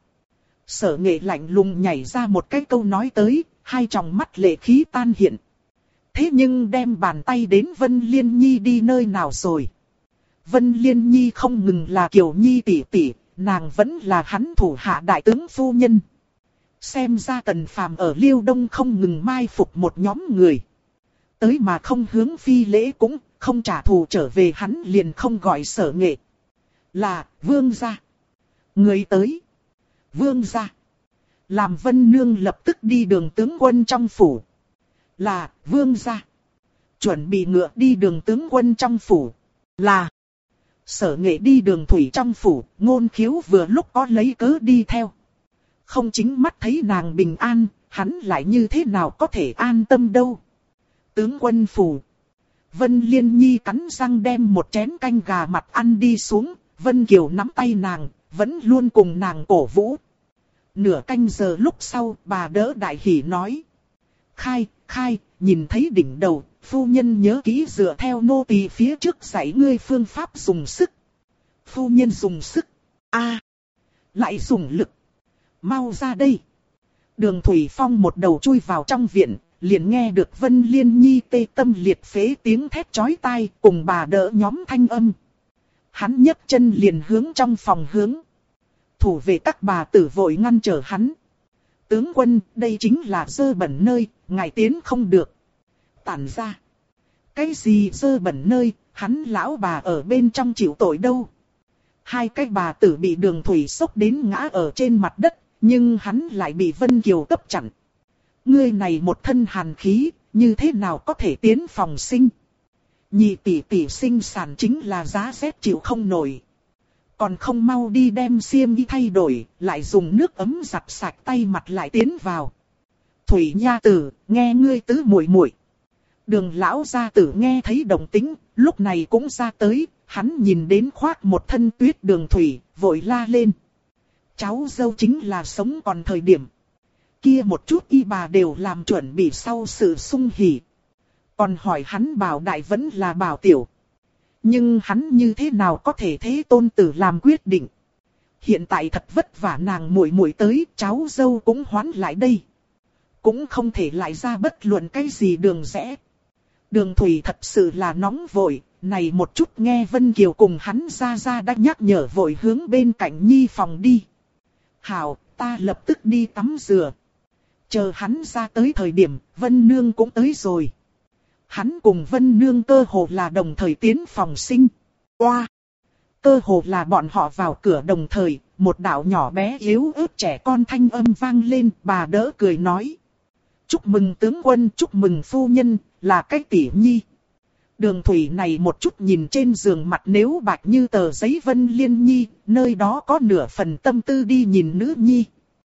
[SPEAKER 1] Sở Nghệ lạnh lùng nhảy ra một cái câu nói tới, hai tròng mắt lệ khí tan hiện. Thế nhưng đem bàn tay đến Vân Liên Nhi đi nơi nào rồi? Vân Liên Nhi không ngừng là Kiều Nhi tỷ tỷ, nàng vẫn là hắn thủ hạ đại tướng phu nhân. Xem ra Tần Phàm ở Liêu Đông không ngừng mai phục một nhóm người. Tới mà không hướng phi lễ cũng không trả thù trở về, hắn liền không gọi Sở Nghệ. Là vương gia. Người tới. Vương gia. Làm Vân Nương lập tức đi Đường tướng quân trong phủ. Là vương gia. Chuẩn bị ngựa đi Đường tướng quân trong phủ. Là Sở Nghệ đi Đường thủy trong phủ. Ngôn Khiếu vừa lúc có lấy cớ đi theo. Không chính mắt thấy nàng bình an, hắn lại như thế nào có thể an tâm đâu. Tướng quân phủ. Vân Liên Nhi cắn răng đem một chén canh gà mặt ăn đi xuống. Vân Kiều nắm tay nàng, vẫn luôn cùng nàng cổ vũ. Nửa canh giờ lúc sau, bà đỡ đại hỉ nói. Khai, nhìn thấy đỉnh đầu, phu nhân nhớ kỹ dựa theo nô tỳ phía trước dạy ngươi phương pháp dùng sức. Phu nhân dùng sức. Lại dùng lực. Mau ra đây. Đường Thủy Phong một đầu chui vào trong viện, liền nghe được Vân Liên Nhi tê tâm liệt phế tiếng thét chói tai cùng bà đỡ nhóm thanh âm. Hắn nhấc chân liền hướng trong phòng hướng. Thủ vệ các bà tử vội ngăn trở hắn. Tướng quân, đây chính là dơ bẩn nơi, ngài tiến không được. Tản ra. Cái gì dơ bẩn nơi, hắn lão bà ở bên trong chịu tội đâu. Hai cái bà tử bị Đường Thủy sốc đến ngã ở trên mặt đất, nhưng hắn lại bị Vân Kiều cấp chặn. Ngươi này một thân hàn khí, như thế nào có thể tiến phòng sinh? Nhị tỷ tỷ sinh sản chính là giá rét chịu không nổi. Còn không mau đi đem xiêm y thay đổi, lại dùng nước ấm giặt sạch tay mặt lại tiến vào. Thủy nha tử, nghe ngươi tứ muội muội. Đường lão gia tử nghe thấy động tĩnh, lúc này cũng ra tới, hắn nhìn đến khoác một thân tuyết Đường Thủy, vội la lên. Cháu dâu chính là sống còn thời điểm. Kia một chút y bà đều làm chuẩn bị sau sự sung hỉ. Còn hỏi hắn bảo đại vẫn là bảo tiểu. Nhưng hắn như thế nào có thể thế tôn tử làm quyết định. Hiện tại thật vất vả nàng muội muội tới, cháu dâu cũng hoán lại đây. Cũng không thể lại ra bất luận cái gì đường rẽ. Đường Thủy thật sự là nóng vội, này một chút nghe Vân Kiều cùng hắn ra đã nhắc nhở vội hướng bên cạnh nhi phòng đi. Hảo, ta lập tức đi tắm rửa. Chờ hắn ra tới thời điểm, Vân Nương cũng tới rồi. Hắn cùng Vân Nương cơ hồ là đồng thời tiến phòng sinh. Oa! Cơ hồ là bọn họ vào cửa đồng thời, một đạo nhỏ bé yếu ớt trẻ con thanh âm vang lên, bà đỡ cười nói. Chúc mừng tướng quân, chúc mừng phu nhân, là cái tỷ nhi. Đường Thủy này một chút nhìn trên giường mặt nếu bạch như tờ giấy Vân Liên Nhi, nơi đó có nửa phần tâm tư đi nhìn nữ nhi.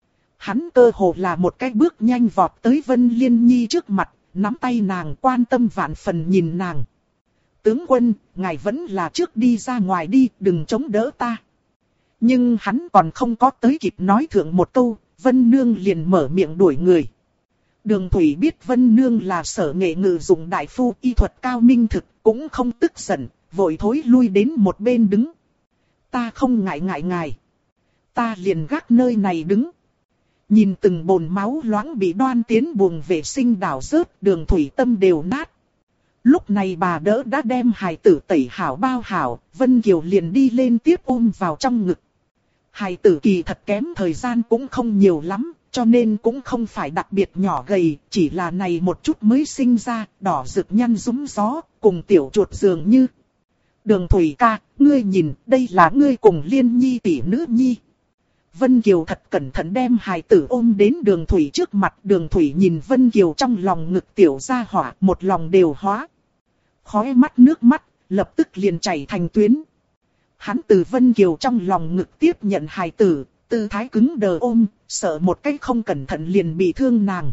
[SPEAKER 1] Hắn cơ hồ là một cái bước nhanh vọt tới Vân Liên Nhi trước mặt, nắm tay nàng quan tâm vạn phần nhìn nàng. Tướng quân, ngài vẫn là trước đi ra ngoài đi, đừng chống đỡ ta. Nhưng hắn còn không có tới kịp nói thượng một câu, Vân Nương liền mở miệng đuổi người. Đường Thủy biết Vân Nương là sở nghệ ngự dụng đại phu y thuật cao minh thực, cũng không tức giận, vội thối lui đến một bên đứng. Ta không ngại ngài. Ta liền gác nơi này đứng. Nhìn từng bồn máu loãng bị đoan tiến buồng vệ sinh đảo rớt, Đường Thủy tâm đều nát. Lúc này bà đỡ đã đem hài tử tẩy hảo bao hảo, Vân Kiều liền đi lên tiếp ôm vào trong ngực. Hài tử kỳ thật kém thời gian cũng không nhiều lắm, cho nên cũng không phải đặc biệt nhỏ gầy, chỉ là này một chút mới sinh ra, đỏ rực nhăn rúm gió, cùng tiểu chuột dường như. Đường Thủy ca, ngươi nhìn, đây là ngươi cùng Liên Nhi tỷ nữ nhi. Vân Kiều thật cẩn thận đem hài tử ôm đến Đường Thủy trước mặt. Đường Thủy nhìn Vân Kiều trong lòng ngực tiểu gia hỏa, một lòng đều hóa. Khóe mắt nước mắt, lập tức liền chảy thành tuyến. Hắn từ Vân Kiều trong lòng ngực tiếp nhận hài tử, tư thái cứng đờ ôm, sợ một cách không cẩn thận liền bị thương nàng.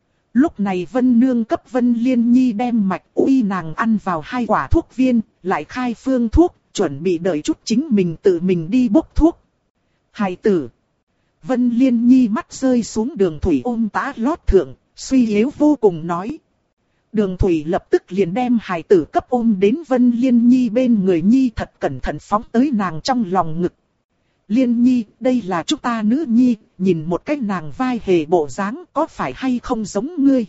[SPEAKER 1] Lúc này Vân Nương cấp Vân Liên Nhi đem mạch uy nàng ăn vào 2 quả thuốc viên, lại khai phương thuốc, chuẩn bị đợi chút chính mình tự mình đi bốc thuốc. Hài tử. Vân Liên Nhi mắt rơi xuống Đường Thủy ôm tã lót thượng, suy yếu vô cùng nói. Đường Thủy lập tức liền đem hài tử cấp ôm đến Vân Liên Nhi bên người Nhi thật cẩn thận phóng tới nàng trong lòng ngực. Liên Nhi, đây là chúng ta nữ nhi, nhìn một cách nàng vai hề bộ dáng có phải hay không giống ngươi.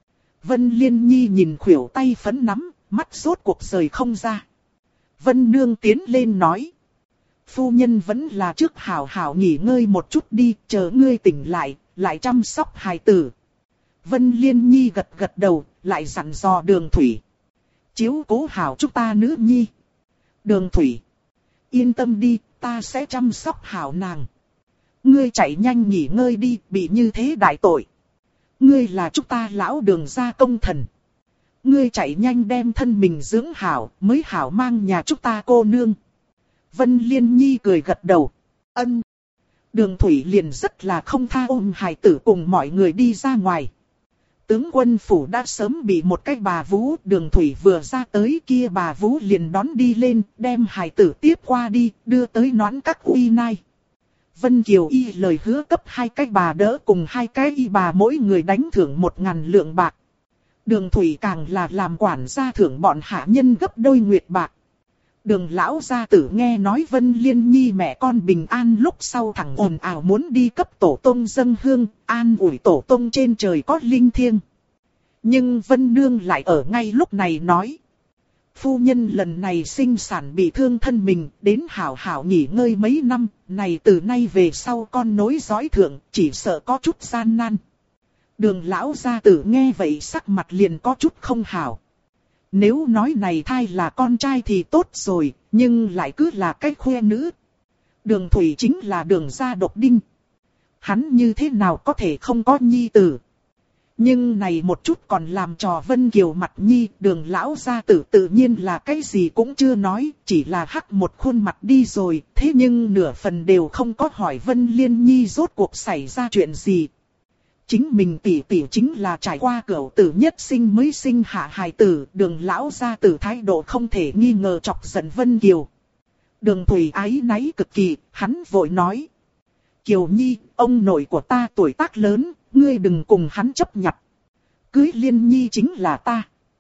[SPEAKER 1] Vân Liên Nhi nhìn khuỷu tay phấn nắm, mắt rốt cuộc rời không ra. Vân Nương tiến lên nói. Phu nhân vẫn là trước hảo hảo nghỉ ngơi một chút đi, chờ ngươi tỉnh lại chăm sóc hài tử. Vân Liên Nhi gật gật đầu, lại dặn dò Đường Thủy. Chiếu cố hảo chúng ta nữ nhi. Đường Thủy. Yên tâm đi, ta sẽ chăm sóc hảo nàng. Ngươi chạy nhanh nghỉ ngơi đi, bị như thế đại tội. Ngươi là chúng ta lão Đường gia công thần. Ngươi chạy nhanh đem thân mình dưỡng hảo, mới hảo mang nhà chúng ta cô nương. Vân Liên Nhi cười gật đầu. Ân. Đường Thủy liền rất là không tha ôm hài tử cùng mọi người đi ra ngoài. Tướng quân phủ đã sớm bị một cái bà vú, Đường Thủy vừa ra tới kia bà vú liền đón đi lên, đem hài tử tiếp qua đi, đưa tới nón các uy nai. Vân Kiều y lời hứa cấp 2 cái bà đỡ cùng 2 cái y bà mỗi người đánh thưởng 1.000 lượng bạc. Đường Thủy càng là làm quản gia thưởng bọn hạ nhân gấp đôi nguyệt bạc. Đường lão gia tử nghe nói Vân Liên Nhi mẹ con bình an lúc sau thẳng ồn ào muốn đi cấp tổ tông dâng hương, an ủi tổ tông trên trời có linh thiêng. Nhưng Vân Nương lại ở ngay lúc này nói. Phu nhân lần này sinh sản bị thương thân mình, đến hảo hảo nghỉ ngơi mấy năm, này từ nay về sau con nối dõi thượng, chỉ sợ có chút gian nan. Đường lão gia tử nghe vậy sắc mặt liền có chút không hảo. Nếu nói này thai là con trai thì tốt rồi, nhưng lại cứ là cái khoe nữ. Đường Thủy chính là Đường gia độc đinh. Hắn như thế nào có thể không có nhi tử. Nhưng này một chút còn làm trò Vân Kiều mặt nhi, Đường lão gia tử tự nhiên là cái gì cũng chưa nói, chỉ là hắc một khuôn mặt đi rồi, thế nhưng nửa phần đều không có hỏi Vân Liên Nhi rốt cuộc xảy ra chuyện gì. Chính mình tỷ tỷ chính là trải qua cửu tử nhất sinh mới sinh hạ hài tử, Đường lão gia tử thái độ không thể nghi ngờ chọc giận Vân Kiều. Đường Thủy áy náy cực kỳ, hắn vội nói. Kiều Nhi, ông nội của ta tuổi tác lớn, ngươi đừng cùng hắn chấp nhặt. Cưới Liên Nhi chính là ta.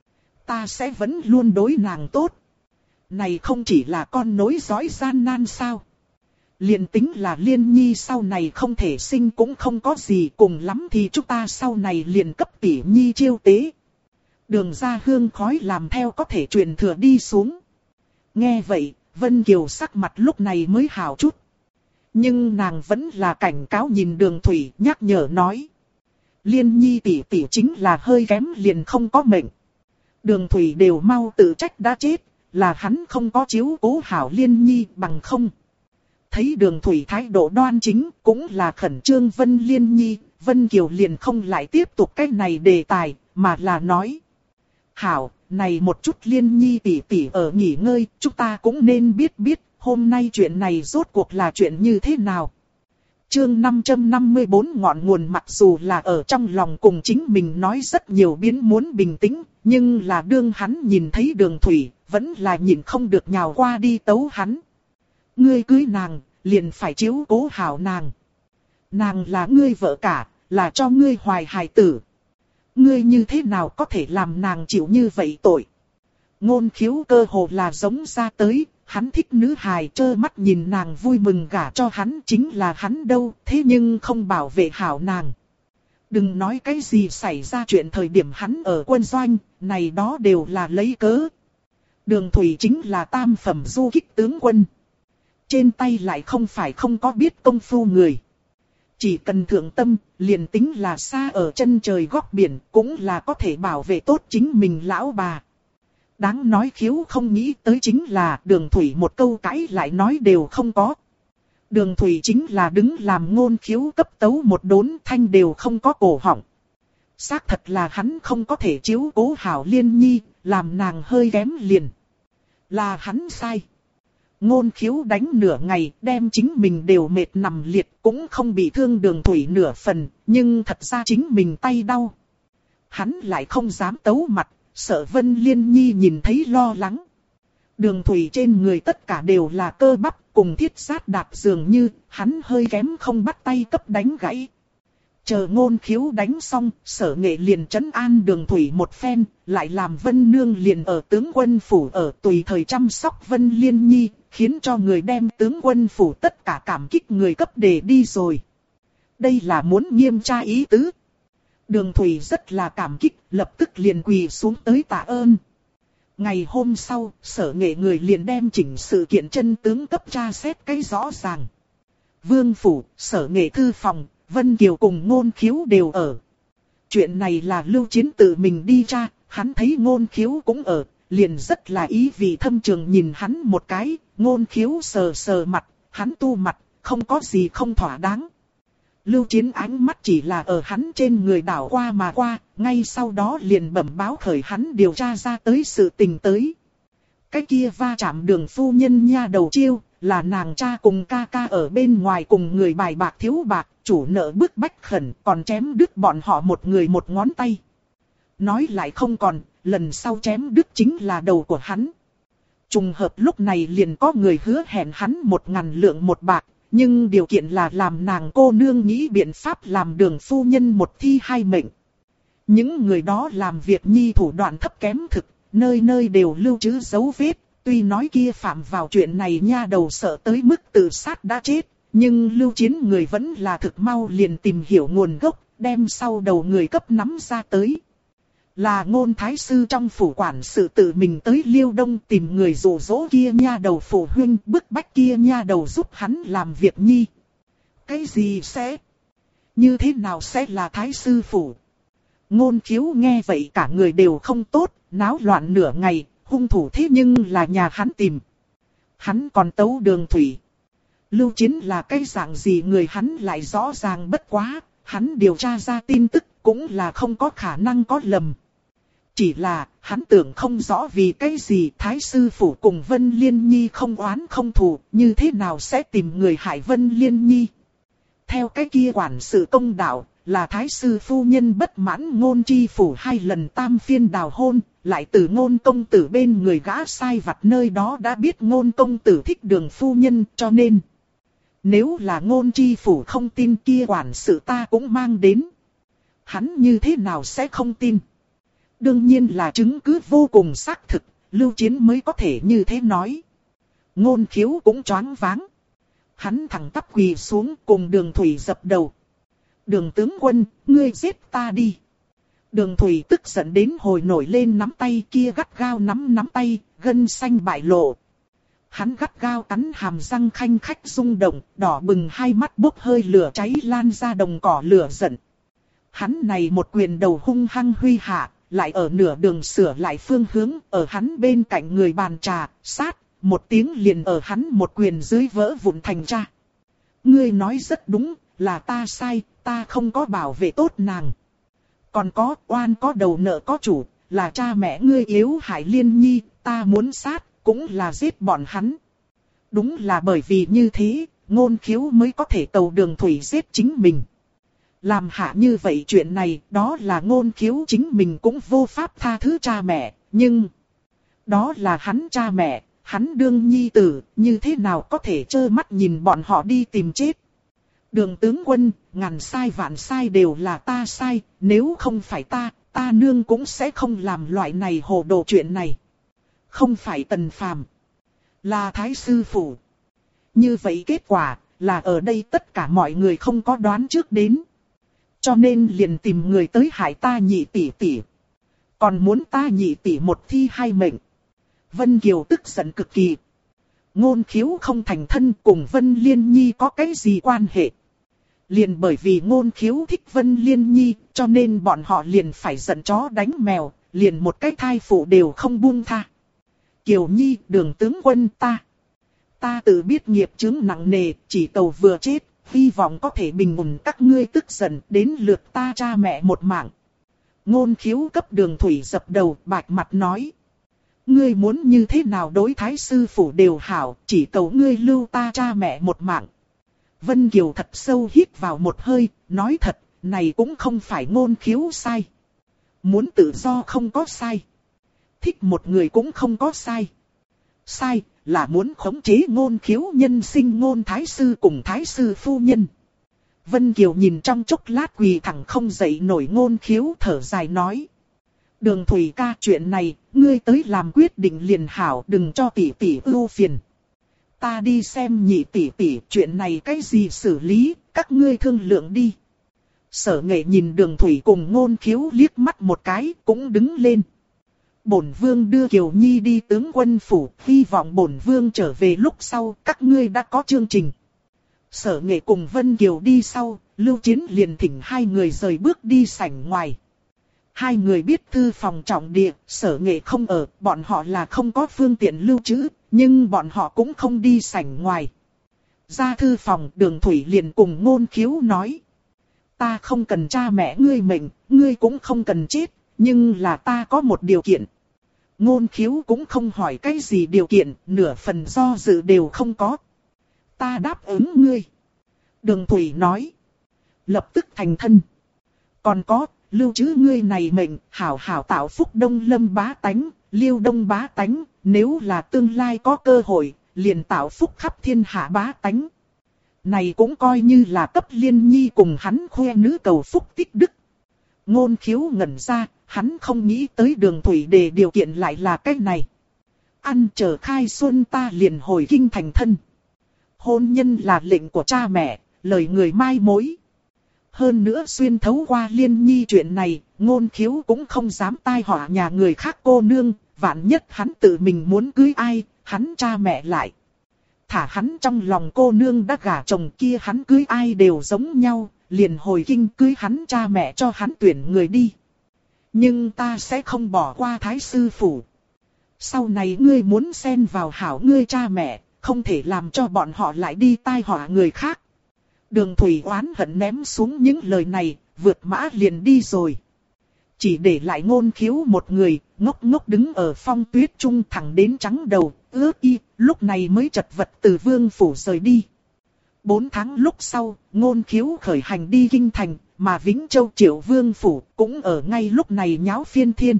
[SPEAKER 1] Ta sẽ vẫn luôn đối nàng tốt. Này không chỉ là con nối dõi gian nan sao? Liền tính là Liên Nhi sau này không thể sinh cũng không có gì, cùng lắm thì chúng ta sau này liền cấp tỷ Nhi chiêu tế. Đường ra hương khói làm theo có thể truyền thừa đi xuống. Nghe vậy, Vân Kiều sắc mặt lúc này mới hào chút. Nhưng nàng vẫn là cảnh cáo nhìn Đường Thủy, nhắc nhở nói. Liên Nhi tỷ tỷ chính là hơi kém liền không có mệnh. Đường Thủy đều mau tự trách đã chết, là hắn không có chiếu cố hảo Liên Nhi bằng không. Thấy Đường Thủy thái độ đoan chính, cũng là khẩn trương Vân Liên Nhi, Vân Kiều liền không lại tiếp tục cái này đề tài, mà là nói. Hảo, này một chút Liên Nhi tỷ tỷ ở nghỉ ngơi, chúng ta cũng nên biết hôm nay chuyện này rốt cuộc là chuyện như thế nào. Chương 554 ngọn nguồn, mặc dù là ở trong lòng cùng chính mình nói rất nhiều biến muốn bình tĩnh, nhưng là đương hắn nhìn thấy Đường Thủy, vẫn là nhìn không được nhào qua đi tấu hắn. Ngươi cưới nàng, liền phải chiếu cố hảo nàng. Nàng là ngươi vợ cả, là cho ngươi hoài hài tử. Ngươi như thế nào có thể làm nàng chịu như vậy tội? Ngôn Khiếu cơ hồ là giống ra tới, hắn thích nữ hài, trơ mắt nhìn nàng vui mừng gả cho hắn chính là hắn đâu, thế nhưng không bảo vệ hảo nàng. Đừng nói cái gì xảy ra chuyện thời điểm hắn ở quân doanh, này đó đều là lấy cớ. Đường Thủy chính là tam phẩm du kích tướng quân. Trên tay lại không phải không có biết công phu người. Chỉ cần thượng tâm, liền tính là xa ở chân trời góc biển, cũng là có thể bảo vệ tốt chính mình lão bà. Đáng nói Khiếu không nghĩ tới chính là Đường Thủy một câu cãi lại nói đều không có. Đường Thủy chính là đứng làm Ngôn Khiếu cấp tấu một đốn, thanh đều không có cổ họng. Xác thật là hắn không có thể chiếu cố hảo Liên Nhi, làm nàng hơi kém liền. Là hắn sai. Ngôn Khiếu đánh nửa ngày, đem chính mình đều mệt nằm liệt, cũng không bị thương Đường Thủy nửa phần, nhưng thật ra chính mình tay đau. Hắn lại không dám tấu mặt, sợ Vân Liên Nhi nhìn thấy lo lắng. Đường Thủy trên người tất cả đều là cơ bắp, cùng thiết sát đạp dường như, hắn hơi kém không bắt tay cấp đánh gãy. Chờ Ngôn Khiếu đánh xong, Sở Nghệ liền trấn an Đường Thủy một phen, lại làm Vân Nương liền ở tướng quân phủ ở tùy thời chăm sóc Vân Liên Nhi, khiến cho người đem tướng quân phủ tất cả cảm kích người cấp đề đi rồi. Đây là muốn nghiêm tra ý tứ. Đường Thủy rất là cảm kích, lập tức liền quỳ xuống tới tạ ơn. Ngày hôm sau, Sở Nghệ người liền đem chỉnh sự kiện chân tướng cấp tra xét cái rõ ràng. Vương phủ, Sở Nghệ thư phòng, Vân Kiều cùng Ngôn Khiếu đều ở. Chuyện này là Lưu Chiến tự mình đi tra, hắn thấy Ngôn Khiếu cũng ở, liền rất là ý vị thâm trường nhìn hắn một cái. Ngôn Khiếu sờ sờ mặt, hắn tu mặt, không có gì không thỏa đáng. Lưu Chiến ánh mắt chỉ là ở hắn trên người đảo qua mà qua, ngay sau đó liền bẩm báo khởi hắn điều tra ra tới sự tình tới. Cái kia va chạm Đường phu nhân nha đầu Chiêu, là nàng cha cùng ca ca ở bên ngoài cùng người bài bạc thiếu bạc, chủ nợ bức bách khẩn, còn chém đứt bọn họ một người một ngón tay. Nói lại không còn, lần sau chém đứt chính là đầu của hắn. Trùng hợp lúc này liền có người hứa hẹn hắn 1.000 lượng một bạc, nhưng điều kiện là làm nàng cô nương nghĩ biện pháp làm Đường phu nhân một thi hai mệnh. Những người đó làm việc nhi thủ đoạn thấp kém thực, nơi nơi đều lưu trữ dấu vết, tuy nói kia phạm vào chuyện này nha đầu sợ tới mức tự sát đã chết, nhưng Lưu Chiến người vẫn là thực mau liền tìm hiểu nguồn gốc, đem sau đầu người cấp nắm ra tới. Là Ngôn thái sư trong phủ quản sự tự mình tới Liêu Đông tìm người dụ dỗ kia nha đầu phụ huynh, bức bách kia nha đầu giúp hắn làm việc nhi. Cái gì sẽ? Như thế nào sẽ là thái sư phủ? Ngôn Khiếu nghe vậy cả người đều không tốt, náo loạn nửa ngày, hung thủ thế nhưng là nhà hắn tìm. Hắn còn tấu Đường Thủy. Lưu Chiến là cái dạng gì người hắn lại rõ ràng bất quá, hắn điều tra ra tin tức cũng là không có khả năng có lầm. Chỉ là, hắn tưởng không rõ vì cái gì Thái sư phủ cùng Vân Liên Nhi không oán không thù, như thế nào sẽ tìm người hại Vân Liên Nhi. Theo cái kia quản sự công đạo, là thái sư phu nhân bất mãn Ngôn Chi Phủ 2 lần tam phiên đào hôn, lại từ Ngôn công tử bên người gã sai vặt nơi đó đã biết Ngôn công tử thích Đường phu nhân, cho nên nếu là Ngôn Chi Phủ không tin kia quản sự ta cũng mang đến. Hắn như thế nào sẽ không tin? Đương nhiên là chứng cứ vô cùng xác thực, Lưu Chiến mới có thể như thế nói. Ngôn Khiếu cũng choáng váng. Hắn thẳng tắp quỳ xuống cùng Đường Thủy dập đầu. Đường tướng quân, ngươi giết ta đi. Đường Thủy tức giận đến hồi nổi lên nắm tay kia gắt gao nắm tay, gân xanh bại lộ. Hắn gắt gao cắn hàm răng khanh khách rung động, đỏ bừng hai mắt bốc hơi lửa cháy lan ra đồng cỏ lửa giận. Hắn này một quyền đầu hung hăng huy hạ, lại ở nửa đường sửa lại phương hướng, ở hắn bên cạnh người bàn trà, sát, một tiếng liền ở hắn một quyền dưới vỡ vụn thành ra. Ngươi nói rất đúng, là ta sai, ta không có bảo vệ tốt nàng. Còn có, oan có đầu nợ có chủ, là cha mẹ ngươi yếu hại Liên Nhi, ta muốn sát, cũng là giết bọn hắn. Đúng là bởi vì như thế, Ngôn Khiếu mới có thể cầu Đường Thủy giết chính mình. Làm hạ như vậy chuyện này, đó là Ngôn Khiếu chính mình cũng vô pháp tha thứ cha mẹ, nhưng đó là hắn cha mẹ, hắn đương nhi tử, như thế nào có thể trơ mắt nhìn bọn họ đi tìm chết. Đường tướng quân, ngàn sai vạn sai đều là ta sai, nếu không phải ta nương cũng sẽ không làm loại này hồ đồ chuyện này. Không phải Tần Phàm, là Thái sư phủ. Như vậy kết quả là ở đây tất cả mọi người không có đoán trước đến. Cho nên liền tìm người tới hại ta nhị tỷ tỷ. Còn muốn ta nhị tỷ một thi hai mệnh. Vân Kiều tức giận cực kỳ. Ngôn Khiếu không thành thân cùng Vân Liên Nhi có cái gì quan hệ. Liền bởi vì Ngôn Khiếu thích Vân Liên Nhi, cho nên bọn họ liền phải giận chó đánh mèo, liền một cái thai phụ đều không buông tha. Kiều Nhi, Đường tướng quân, ta tự biết nghiệp chướng nặng nề, chỉ cầu vừa chết, hy vọng có thể bình ổn các ngươi tức giận, đến lượt ta cha mẹ một mạng. Ngôn Khiếu cấp Đường Thủy dập đầu, bạch mặt nói. Ngươi muốn như thế nào đối thái sư phủ đều hảo, chỉ cầu ngươi lưu ta cha mẹ một mạng. Vân Kiều thật sâu hít vào một hơi, nói thật, này cũng không phải Ngôn Khiếu sai. Muốn tự do không có sai. Thích một người cũng không có sai. Sai là muốn khống chế Ngôn Khiếu nhân sinh Ngôn thái sư cùng thái sư phu nhân. Vân Kiều nhìn trong chốc lát quỳ thẳng không dậy nổi Ngôn Khiếu, thở dài nói. Đường Thủy ca, chuyện này, ngươi tới làm quyết định liền hảo, đừng cho tỷ tỷ ưu phiền. Ta đi xem nhị tỷ tỷ, chuyện này cái gì xử lý, các ngươi thương lượng đi. Sở Nghệ nhìn Đường Thủy cùng Ngôn Khiếu liếc mắt một cái, cũng đứng lên. Bổn vương đưa Kiều Nhi đi tướng quân phủ, hy vọng bổn vương trở về lúc sau, các ngươi đã có chương trình. Sở Nghệ cùng Vân Kiều đi sau, Lưu Chiến liền thỉnh hai người rời bước đi sảnh ngoài. Hai người biết thư phòng trọng địa, Sở Nghệ không ở, bọn họ là không có phương tiện lưu trữ, nhưng bọn họ cũng không đi sảnh ngoài. Ra thư phòng, Đường Thủy liền cùng Ngôn Khiếu nói. Ta không cần cha mẹ ngươi mệnh, ngươi cũng không cần chết, nhưng là ta có một điều kiện. Ngôn Khiếu cũng không hỏi cái gì điều kiện, nửa phần do dự đều không có. Ta đáp ứng ngươi. Đường Thủy nói. Lập tức thành thân. Còn có, lưu trữ ngươi này mệnh, hảo hảo tạo phúc Đông Lâm bá tánh, Liêu Đông bá tánh, nếu là tương lai có cơ hội, liền tạo phúc khắp thiên hạ bá tánh. Này cũng coi như là cấp Liên Nhi cùng hắn khoe nữ cầu phúc tích đức. Ngôn Khiếu ngẩn ra, hắn không nghĩ tới Đường Thủy đề điều kiện lại là cái này. Ăn chờ khai xuân ta liền hồi kinh thành thân. Hôn nhân là lệnh của cha mẹ, lời người mai mối. Hơn nữa xuyên thấu qua Liên Nhi chuyện này, Ngôn Khiếu cũng không dám tai họa nhà người khác cô nương, vạn nhất hắn tự mình muốn cưới ai, hắn cha mẹ lại. Thả hắn trong lòng cô nương đã gả chồng kia, hắn cưới ai đều giống nhau, liền hồi kinh cưới hắn cha mẹ cho hắn tuyển người đi. Nhưng ta sẽ không bỏ qua thái sư phủ. Sau này ngươi muốn xen vào hảo ngươi cha mẹ, không thể làm cho bọn họ lại đi tai họa người khác. Đường Thủy oán hận ném xuống những lời này, vượt mã liền đi rồi. Chỉ để lại Ngôn Khiếu một người, ngốc ngốc đứng ở phong tuyết trung thẳng đến trắng đầu, ướt y, lúc này mới chật vật từ vương phủ rời đi. 4 tháng lúc sau, Ngôn Khiếu khởi hành đi kinh thành, mà Vĩnh Châu Triệu Vương Phủ cũng ở ngay lúc này nháo phiên thiên.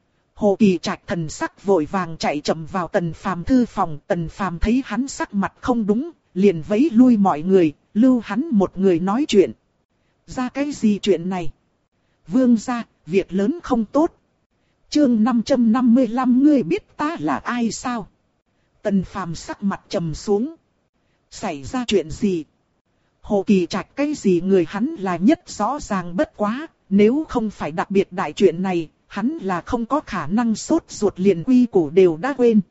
[SPEAKER 1] Hồ Kỳ Trạch thần sắc vội vàng chạy chậm vào Tần Phàm thư phòng. Tần Phàm thấy hắn sắc mặt không đúng, liền vẫy lui mọi người, lưu hắn một người nói chuyện. Ra cái gì chuyện này? Vương gia, việc lớn không tốt. Chương 555 ngươi biết ta là ai sao? Tần Phàm sắc mặt trầm xuống. Xảy ra chuyện gì? Hồ Kỳ Trạch cái gì người hắn là nhất rõ ràng bất quá, nếu không phải đặc biệt đại chuyện này, hắn là không có khả năng sốt ruột liền quy củ đều đã quên.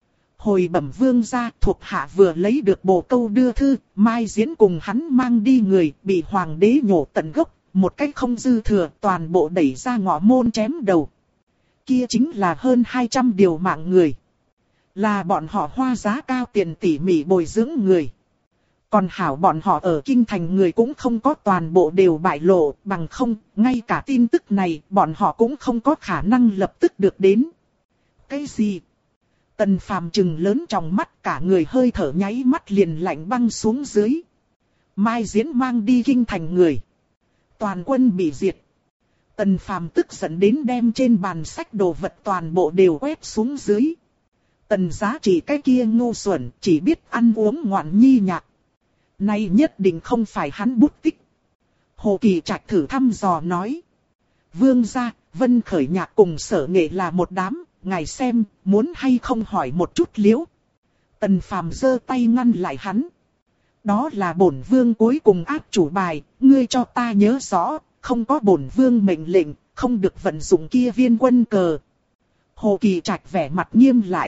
[SPEAKER 1] Hồi bẩm vương gia, thuộc hạ vừa lấy được bồ câu đưa thư, mai diễn cùng hắn mang đi người, bị hoàng đế nhổ tận gốc, một cách không dư thừa, toàn bộ đẩy ra ngõ môn chém đầu. Kia chính là hơn 200 điều mạng người. Là bọn họ hoa giá cao tiền tỉ mỉ bồi dưỡng người. Còn hảo bọn họ ở kinh thành người cũng không có toàn bộ đều bại lộ, bằng không, ngay cả tin tức này bọn họ cũng không có khả năng lập tức được đến. Cái gì? Tần Phàm trừng lớn trong mắt, cả người hơi thở nháy mắt liền lạnh băng xuống dưới. Mai diễn mang đi kinh thành người. Toàn quân bị diệt. Tần Phàm tức giận đến đem trên bàn sách đồ vật toàn bộ đều quét xuống dưới. Tần Giá Trị cái kia ngu xuẩn, chỉ biết ăn uống ngoạn nhi nhạc. Này nhất định không phải hắn bút tích. Hồ Kỳ Trạch thử thăm dò nói. Vương gia, Vân Khởi Nhạc cùng Sở Nghệ là một đám, ngài xem, muốn hay không hỏi một chút liễu. Tần Phàm giơ tay ngăn lại hắn. Đó là bổn vương cuối cùng áp chủ bài, ngươi cho ta nhớ rõ, không có bổn vương mệnh lệnh, không được vận dụng kia viên quân cờ. Hồ Kỳ Trạch vẻ mặt nghiêm lại.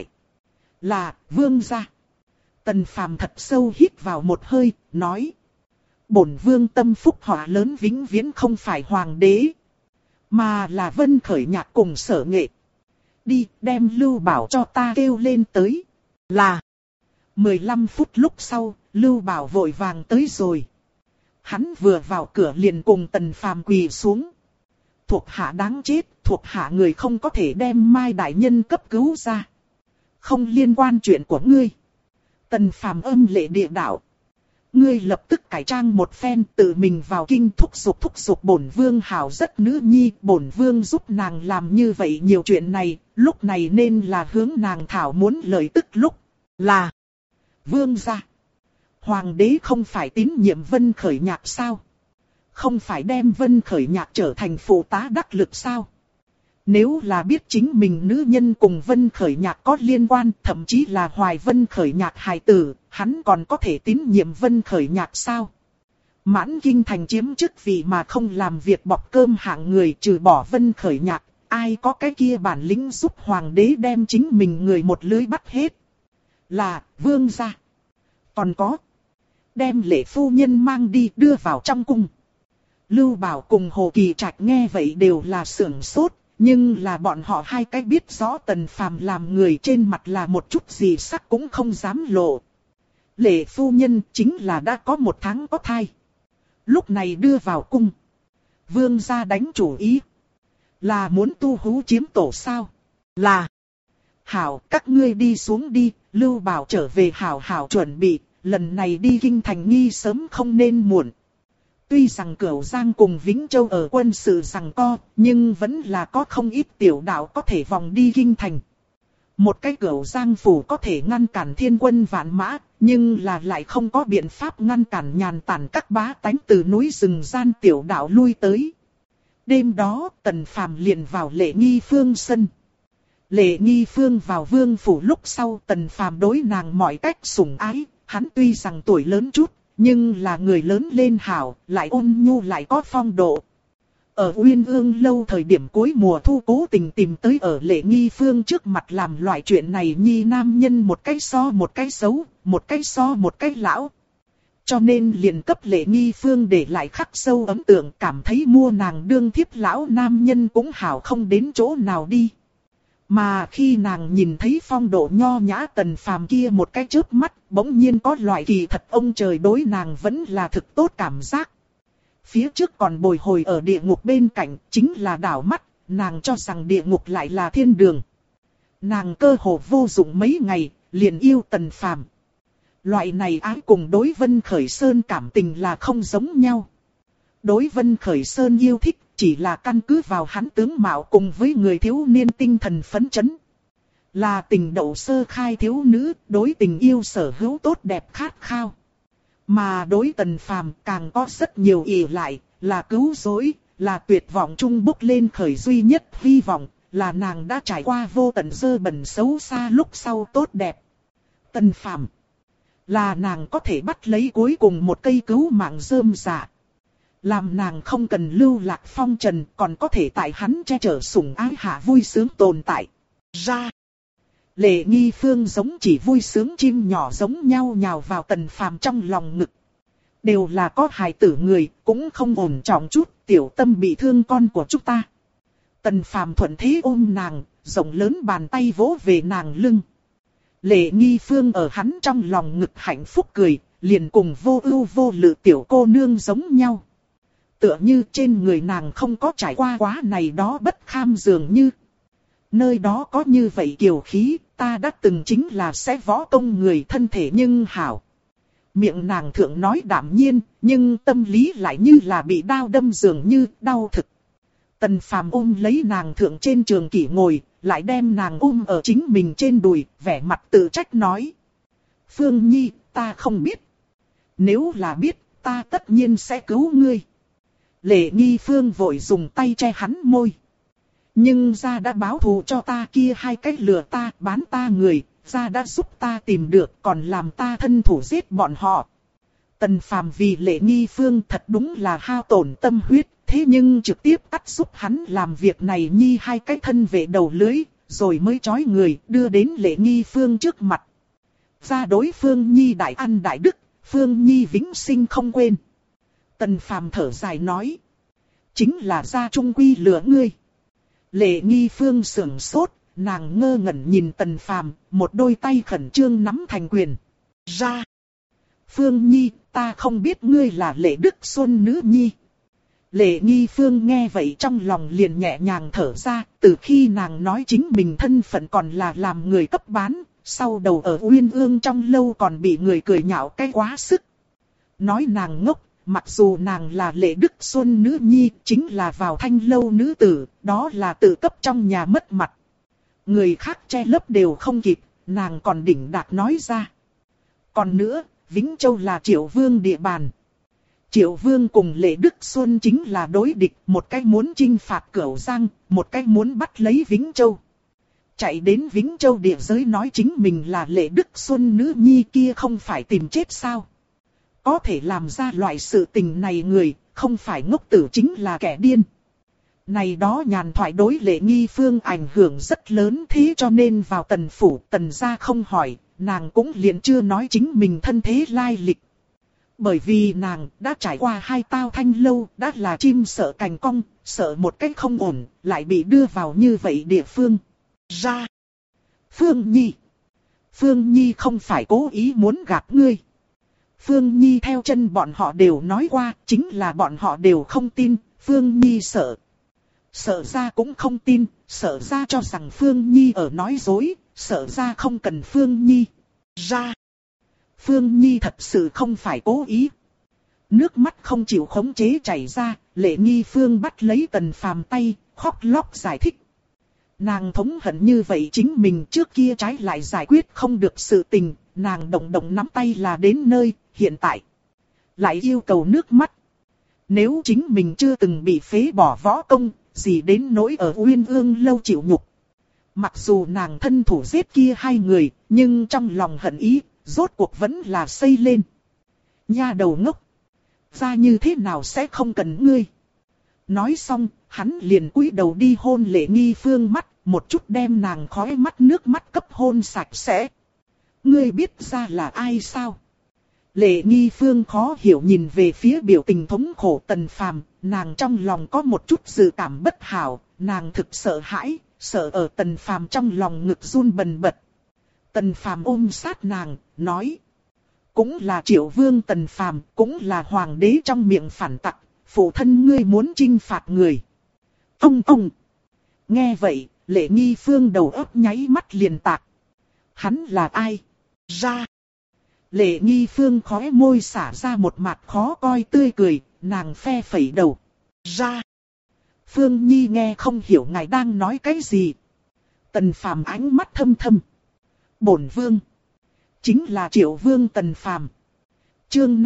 [SPEAKER 1] Là, vương gia. Tần Phàm thật sâu hít vào một hơi, nói. Bổn vương tâm phúc họa lớn vĩnh viễn không phải hoàng đế, mà là Vân Khởi Nhạc cùng Sở Nghệ. Đi, đem Lưu Bảo cho ta kêu lên tới. Là. 15 phút lúc sau, Lưu Bảo vội vàng tới rồi. Hắn vừa vào cửa liền cùng Tần Phàm quỳ xuống. Thuộc hạ đáng chết, thuộc hạ người không có thể đem Mai đại nhân cấp cứu ra. Không liên quan chuyện của ngươi. Tần Phàm âm lệ địa đạo. Ngươi lập tức cải trang một phen, tự mình vào kinh thúc giục bổn vương hảo rất nữ nhi, bổn vương giúp nàng làm như vậy nhiều chuyện này, lúc này nên là hướng nàng thảo muốn lời tức lúc. Là vương gia. Hoàng đế không phải tín nhiệm Vân Khởi Nhạc sao? Không phải đem Vân Khởi Nhạc trở thành phụ tá đắc lực sao? Nếu là biết chính mình nữ nhân cùng Vân Khởi Nhạc có liên quan, thậm chí là hoài Vân Khởi Nhạc hài tử, hắn còn có thể tín nhiệm Vân Khởi Nhạc sao? Mãn kinh thành chiếm chức vì mà không làm việc bọc cơm hạng người, trừ bỏ Vân Khởi Nhạc, ai có cái kia bản lĩnh giúp hoàng đế đem chính mình người một lưới bắt hết? Là vương gia. Còn có, đem Lệ phu nhân mang đi đưa vào trong cung. Lưu Bảo cùng Hồ Kỳ Trạch nghe vậy đều là sửng sốt. Nhưng là bọn họ hai cái biết rõ Tần Phàm làm người trên mặt là một chút gì sắc cũng không dám lộ. Lệ phu nhân chính là đã có 1 tháng có thai. Lúc này đưa vào cung. Vương gia đánh chủ ý. Là muốn tu hú chiếm tổ sao? Là. Hảo, các ngươi đi xuống đi, Lưu Bảo trở về hảo hảo chuẩn bị, lần này đi kinh thành nghi sớm không nên muộn. Tuy rằng Cửu Giang cùng Vĩnh Châu ở quân sự giằng co, nhưng vẫn là có không ít tiểu đạo có thể vòng đi kinh thành. Một cái Cửu Giang phủ có thể ngăn cản thiên quân vạn mã, nhưng là lại không có biện pháp ngăn cản nhàn tản các bá tánh từ núi rừng gian tiểu đạo lui tới. Đêm đó, Tần Phàm liền vào Lệ Nghi Phương sân. Lệ Nghi Phương vào vương phủ lúc sau, Tần Phàm đối nàng mọi cách sủng ái, hắn tuy rằng tuổi lớn chút, nhưng là người lớn lên hảo, lại ôn nhu lại có phong độ. Ở Uyên Ương lâu thời điểm cuối mùa thu cố tình tìm tới ở Lệ Nghi Phương trước mặt làm loại chuyện này nhi nam nhân một cái so một cái xấu, một cái so một cái lão. Cho nên liền cấp Lệ Nghi Phương để lại khắc sâu ấn tượng, cảm thấy mua nàng đương thiếp lão nam nhân cũng hảo không đến chỗ nào đi. Mà khi nàng nhìn thấy phong độ nho nhã Tần Phàm kia một cái chớp mắt, bỗng nhiên có loại kỳ thật ông trời đối nàng vẫn là thực tốt cảm giác. Phía trước còn bồi hồi ở địa ngục bên cạnh, chính là đảo mắt, nàng cho rằng địa ngục lại là thiên đường. Nàng cơ hồ vô dụng mấy ngày, liền yêu Tần Phàm. Loại này ái cùng đối Vân Khởi Sơn cảm tình là không giống nhau. Đối Vân Khởi Sơn yêu thích chỉ là căn cứ vào hắn tướng mạo cùng với người thiếu niên tinh thần phấn chấn. Là tình đậu sơ khai thiếu nữ, đối tình yêu sở hữu tốt đẹp khát khao. Mà đối Tần Phàm càng có rất nhiều ỷ lại, là cứu rỗi, là tuyệt vọng chung bốc lên khởi duy nhất hy vọng, là nàng đã trải qua vô tận dơ bẩn xấu xa lúc sau tốt đẹp. Tần Phàm là nàng có thể bắt lấy cuối cùng một cây cứu mạng rơm rạ. Làm nàng không cần lưu lạc phong trần, còn có thể tại hắn che chở sủng ái hạ vui sướng tồn tại. Ra. Lệ Nghi Phương giống chỉ vui sướng chim nhỏ giống nhau nhào vào Tần Phàm trong lòng ngực. Đều là có hài tử người, cũng không ổn trọng chút, tiểu tâm bị thương con của chúng ta. Tần Phàm thuận thế ôm nàng, rộng lớn bàn tay vỗ về nàng lưng. Lệ Nghi Phương ở hắn trong lòng ngực hạnh phúc cười, liền cùng vô ưu vô lự tiểu cô nương giống nhau. Tựa như trên người nàng không có trải qua quá này đó bất kham dường như. Nơi đó có như vậy kiều khí, ta đã từng chính là sẽ võ công người thân thể nhưng hảo. Miệng nàng thượng nói đạm nhiên, nhưng tâm lý lại như là bị đao đâm dường như đau thực. Tần Phàm ôm lấy nàng thượng trên trường kỷ ngồi, lại đem nàng ôm ở chính mình trên đùi, vẻ mặt tự trách nói. Phương Nhi, ta không biết. Nếu là biết, ta tất nhiên sẽ cứu ngươi. Lệ Nghi Phương vội dùng tay che hắn môi. Nhưng gia đã báo thù cho ta kia hai cách lừa ta, bán ta người, gia đã giúp ta tìm được, còn làm ta thân thủ giết bọn họ. Tần Phàm vì Lệ Nghi Phương thật đúng là hao tổn tâm huyết, thế nhưng trực tiếp cắt giúp hắn làm việc này nhi hai cái thân vệ đầu lưới, rồi mới trói người đưa đến Lệ Nghi Phương trước mặt. Gia đối Phương Nhi đại ăn đại đức, Phương Nhi vĩnh sinh không quên. Tần Phàm thở dài nói. Chính là gia trung quy lừa ngươi. Lệ Nghi Phương sững sốt, nàng ngơ ngẩn nhìn Tần Phàm, một đôi tay khẩn trương nắm thành quyền. Ra. Phương Nhi, ta không biết ngươi là Lệ Đức Xuân nữ nhi. Lệ Nghi Phương nghe vậy trong lòng liền nhẹ nhàng thở ra, từ khi nàng nói chính mình thân phận còn là làm người cấp bán, sau đầu ở Uyên Ương trong lâu còn bị người cười nhạo cái quá sức. Nói nàng ngốc. Mặc dù nàng là Lệ Đức Xuân nữ nhi, chính là vào thanh lâu nữ tử, đó là tự cấp trong nhà mất mặt. Người khác che lấp đều không kịp, nàng còn đỉnh đạt nói ra. Còn nữa, Vĩnh Châu là Triệu Vương địa bàn. Triệu Vương cùng Lệ Đức Xuân chính là đối địch, một cái muốn chinh phạt Cửu Giang, một cái muốn bắt lấy Vĩnh Châu. Chạy đến Vĩnh Châu địa giới nói chính mình là Lệ Đức Xuân nữ nhi kia không phải tìm chết sao? Có thể làm ra loại sự tình này người, không phải ngốc tử chính là kẻ điên. Này đó nhàn thoại đối Lệ Nghi Phương ảnh hưởng rất lớn, thế cho nên vào Tần phủ, Tần gia không hỏi, nàng cũng liền chưa nói chính mình thân thế lai lịch. Bởi vì nàng đã trải qua hai tao thanh lâu, đã là chim sợ cành cong, sợ một cách không ổn, lại bị đưa vào như vậy địa phương. Ra. Phương Nhi. Phương Nhi không phải cố ý muốn gạt ngươi. Phương Nhi theo chân bọn họ đều nói qua, chính là bọn họ đều không tin, Phương Nhi sợ. Sợ ra cũng không tin, sợ ra cho rằng Phương Nhi ở nói dối, sợ ra không cần Phương Nhi. Ra. Phương Nhi thật sự không phải cố ý. Nước mắt không chịu khống chế chảy ra, Lệ Nghi Phương bắt lấy Tần Phàm tay, khóc lóc giải thích. Nàng thống hận như vậy chính mình trước kia trái lại giải quyết không được sự tình, nàng động động nắm tay là đến nơi, hiện tại lại yêu cầu nước mắt. Nếu chính mình chưa từng bị phế bỏ võ công, gì đến nỗi ở Uyên Ương lâu chịu nhục. Mặc dù nàng thân thủ giết kia hai người, nhưng trong lòng hận ý, rốt cuộc vẫn là xây lên. Nha đầu ngốc, ra như thế nào sẽ không cần ngươi. Nói xong, hắn liền cúi đầu đi hôn Lệ Nghi Phương mắt, một chút đem nàng khói mắt nước mắt cấp hôn sạch sẽ. Ngươi biết ra là ai sao? Lệ Nghi Phương khó hiểu nhìn về phía biểu tình thống khổ Tần Phàm, nàng trong lòng có một chút dự cảm bất hảo, nàng thực sợ hãi, sợ ở Tần Phàm trong lòng ngực run bần bật. Tần Phàm ôm sát nàng, nói. Cũng là Triệu Vương Tần Phàm, cũng là hoàng đế trong miệng phản tặc, phụ thân ngươi muốn chinh phạt người. Ông! Nghe vậy, Lệ Nghi Phương đầu óc nháy mắt liền tạc. Hắn là ai? Ra! Lệ Nghi Phương khóe môi xả ra một mặt khó coi tươi cười, nàng phe phẩy đầu. Ra. Phương Nhi nghe không hiểu ngài đang nói cái gì. Tần Phàm ánh mắt thâm thâm. Bổn vương. Chính là Triệu Vương Tần Phàm. Chương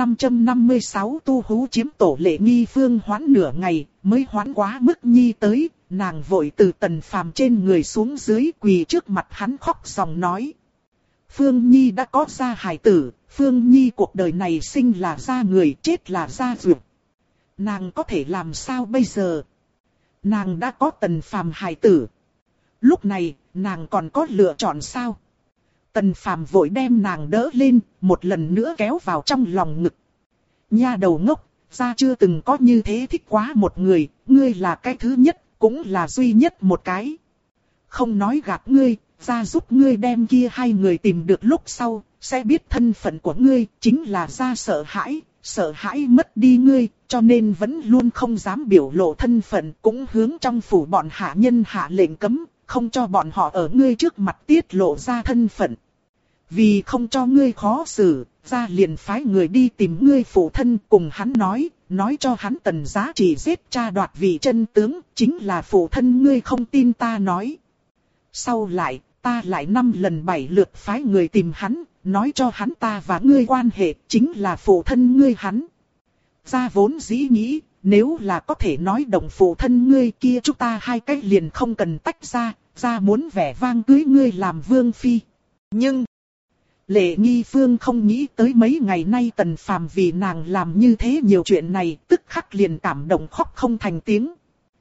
[SPEAKER 1] 556 tu hú chiếm tổ. Lệ Nghi Phương hoãn nửa ngày, mới hoãn quá mức Nhi tới, nàng vội từ Tần Phàm trên người xuống dưới quỳ trước mặt hắn khóc ròng nói. Phương Nhi đã có gia hài tử, Phương Nhi cuộc đời này sinh là gia người, chết là gia duyệt. Nàng có thể làm sao bây giờ? Nàng đã có Tần Phàm hài tử. Lúc này, nàng còn có lựa chọn sao? Tần Phàm vội đem nàng đỡ lên, một lần nữa kéo vào trong lòng ngực. Nha đầu ngốc, gia chưa từng có như thế thích quá một người, ngươi là cái thứ nhất, cũng là duy nhất một cái. Không nói gạt ngươi, gia giúp ngươi đem kia hai người tìm được lúc sau, sẽ biết thân phận của ngươi, chính là gia sợ hãi mất đi ngươi, cho nên vẫn luôn không dám biểu lộ thân phận, cũng hướng trong phủ bọn hạ nhân hạ lệnh cấm, không cho bọn họ ở ngươi trước mặt tiết lộ ra thân phận. Vì không cho ngươi khó xử, gia liền phái người đi tìm ngươi phụ thân, cùng hắn nói cho hắn Tần Giá chỉ giết cha đoạt vị chân tướng, chính là phụ thân ngươi không tin ta nói. Sau lại, ta lại 5 lần 7 lượt phái người tìm hắn, nói cho hắn ta và ngươi quan hệ chính là phụ thân ngươi hắn. Gia vốn dĩ nghĩ, nếu là có thể nói đồng phụ thân ngươi kia chúng ta hai cách liền không cần tách ra, gia muốn vẻ vang cưới ngươi làm vương phi. Nhưng, Lệ Nghi Phương không nghĩ tới mấy ngày nay Tần Phàm vì nàng làm như thế nhiều chuyện này, tức khắc liền cảm động khóc không thành tiếng.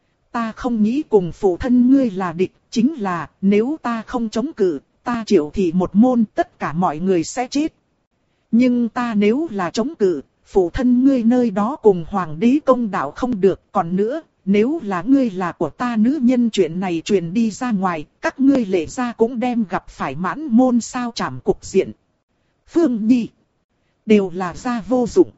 [SPEAKER 1] Ta không nghĩ cùng phụ thân ngươi là địch, chính là nếu ta không chống cự, ta Triệu thị một môn tất cả mọi người sẽ chết. Nhưng ta nếu là chống cự, phụ thân ngươi nơi đó cùng hoàng đế công đạo không được. Còn nữa, nếu là ngươi là của ta nữ nhân chuyện này truyền đi ra ngoài, các ngươi Lệ gia cũng đem gặp phải mãn môn sao chảm cục diện. Phương Nhi, đều là gia vô dụng.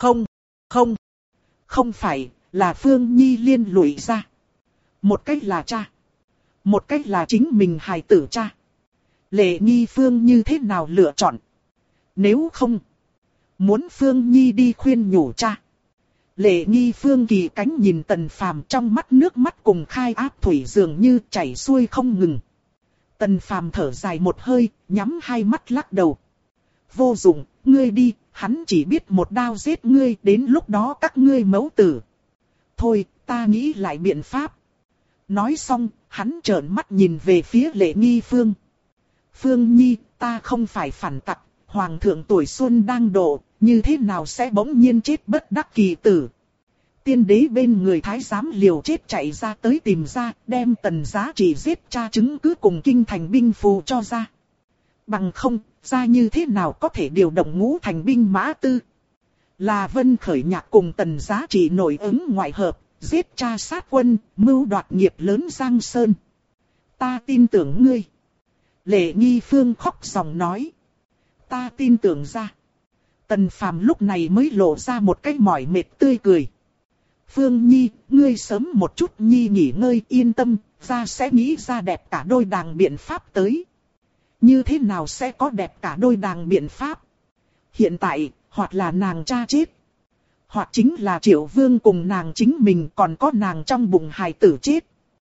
[SPEAKER 1] Không phải, là Phương Nhi liên lụy ra. Một cách là cha, một cách là chính mình hài tử cha. Lệ Nghi Phương như thế nào lựa chọn? Nếu không, muốn Phương Nhi đi khuyên nhủ cha. Lệ Nghi Phương kỳ cánh nhìn Tần Phàm, trong mắt nước mắt cùng khai áp thủy dường như chảy xuôi không ngừng. Tần Phàm thở dài một hơi, nhắm hai mắt lắc đầu. Vô dụng, ngươi đi, hắn chỉ biết một đao giết ngươi, đến lúc đó các ngươi mẫu tử. Thôi, ta nghĩ lại biện pháp. Nói xong, hắn trợn mắt nhìn về phía Lệ Nghi Phương. Phương Nhi, ta không phải phản tặc, hoàng thượng tuổi xuân đang độ, như thế nào sẽ bỗng nhiên chết bất đắc kỳ tử. Tiên đế bên người thái giám liều chết chạy ra tới tìm ra, đem Tần Giá chỉ giết cha chứng cứ cùng kinh thành binh phù cho ra. Bằng không, ra như thế nào có thể điều động ngũ thành binh mã tư. Là Vân Khởi Nhạc cùng Tần Giá chỉ nổi ứng ngoại hợp, giết cha sát quân, mưu đoạt nghiệp lớn Giang Sơn. Ta tin tưởng ngươi. Lệ Nghi Phương khóc ròng nói. Ta tin tưởng ra. Tần Phàm lúc này mới lộ ra một cái mỏi mệt tươi cười. Phương Nhi, ngươi sớm một chút Nhi nghỉ ngơi yên tâm, ra sẽ nghĩ ra đẹp cả đôi đàng biện pháp tới. Như thế nào sẽ có đẹp cả đôi đàng biện pháp? Hiện tại, hoặc là nàng cha chết, hoặc chính là Triệu Vương cùng nàng chính mình, còn có nàng trong bụng hài tử chết.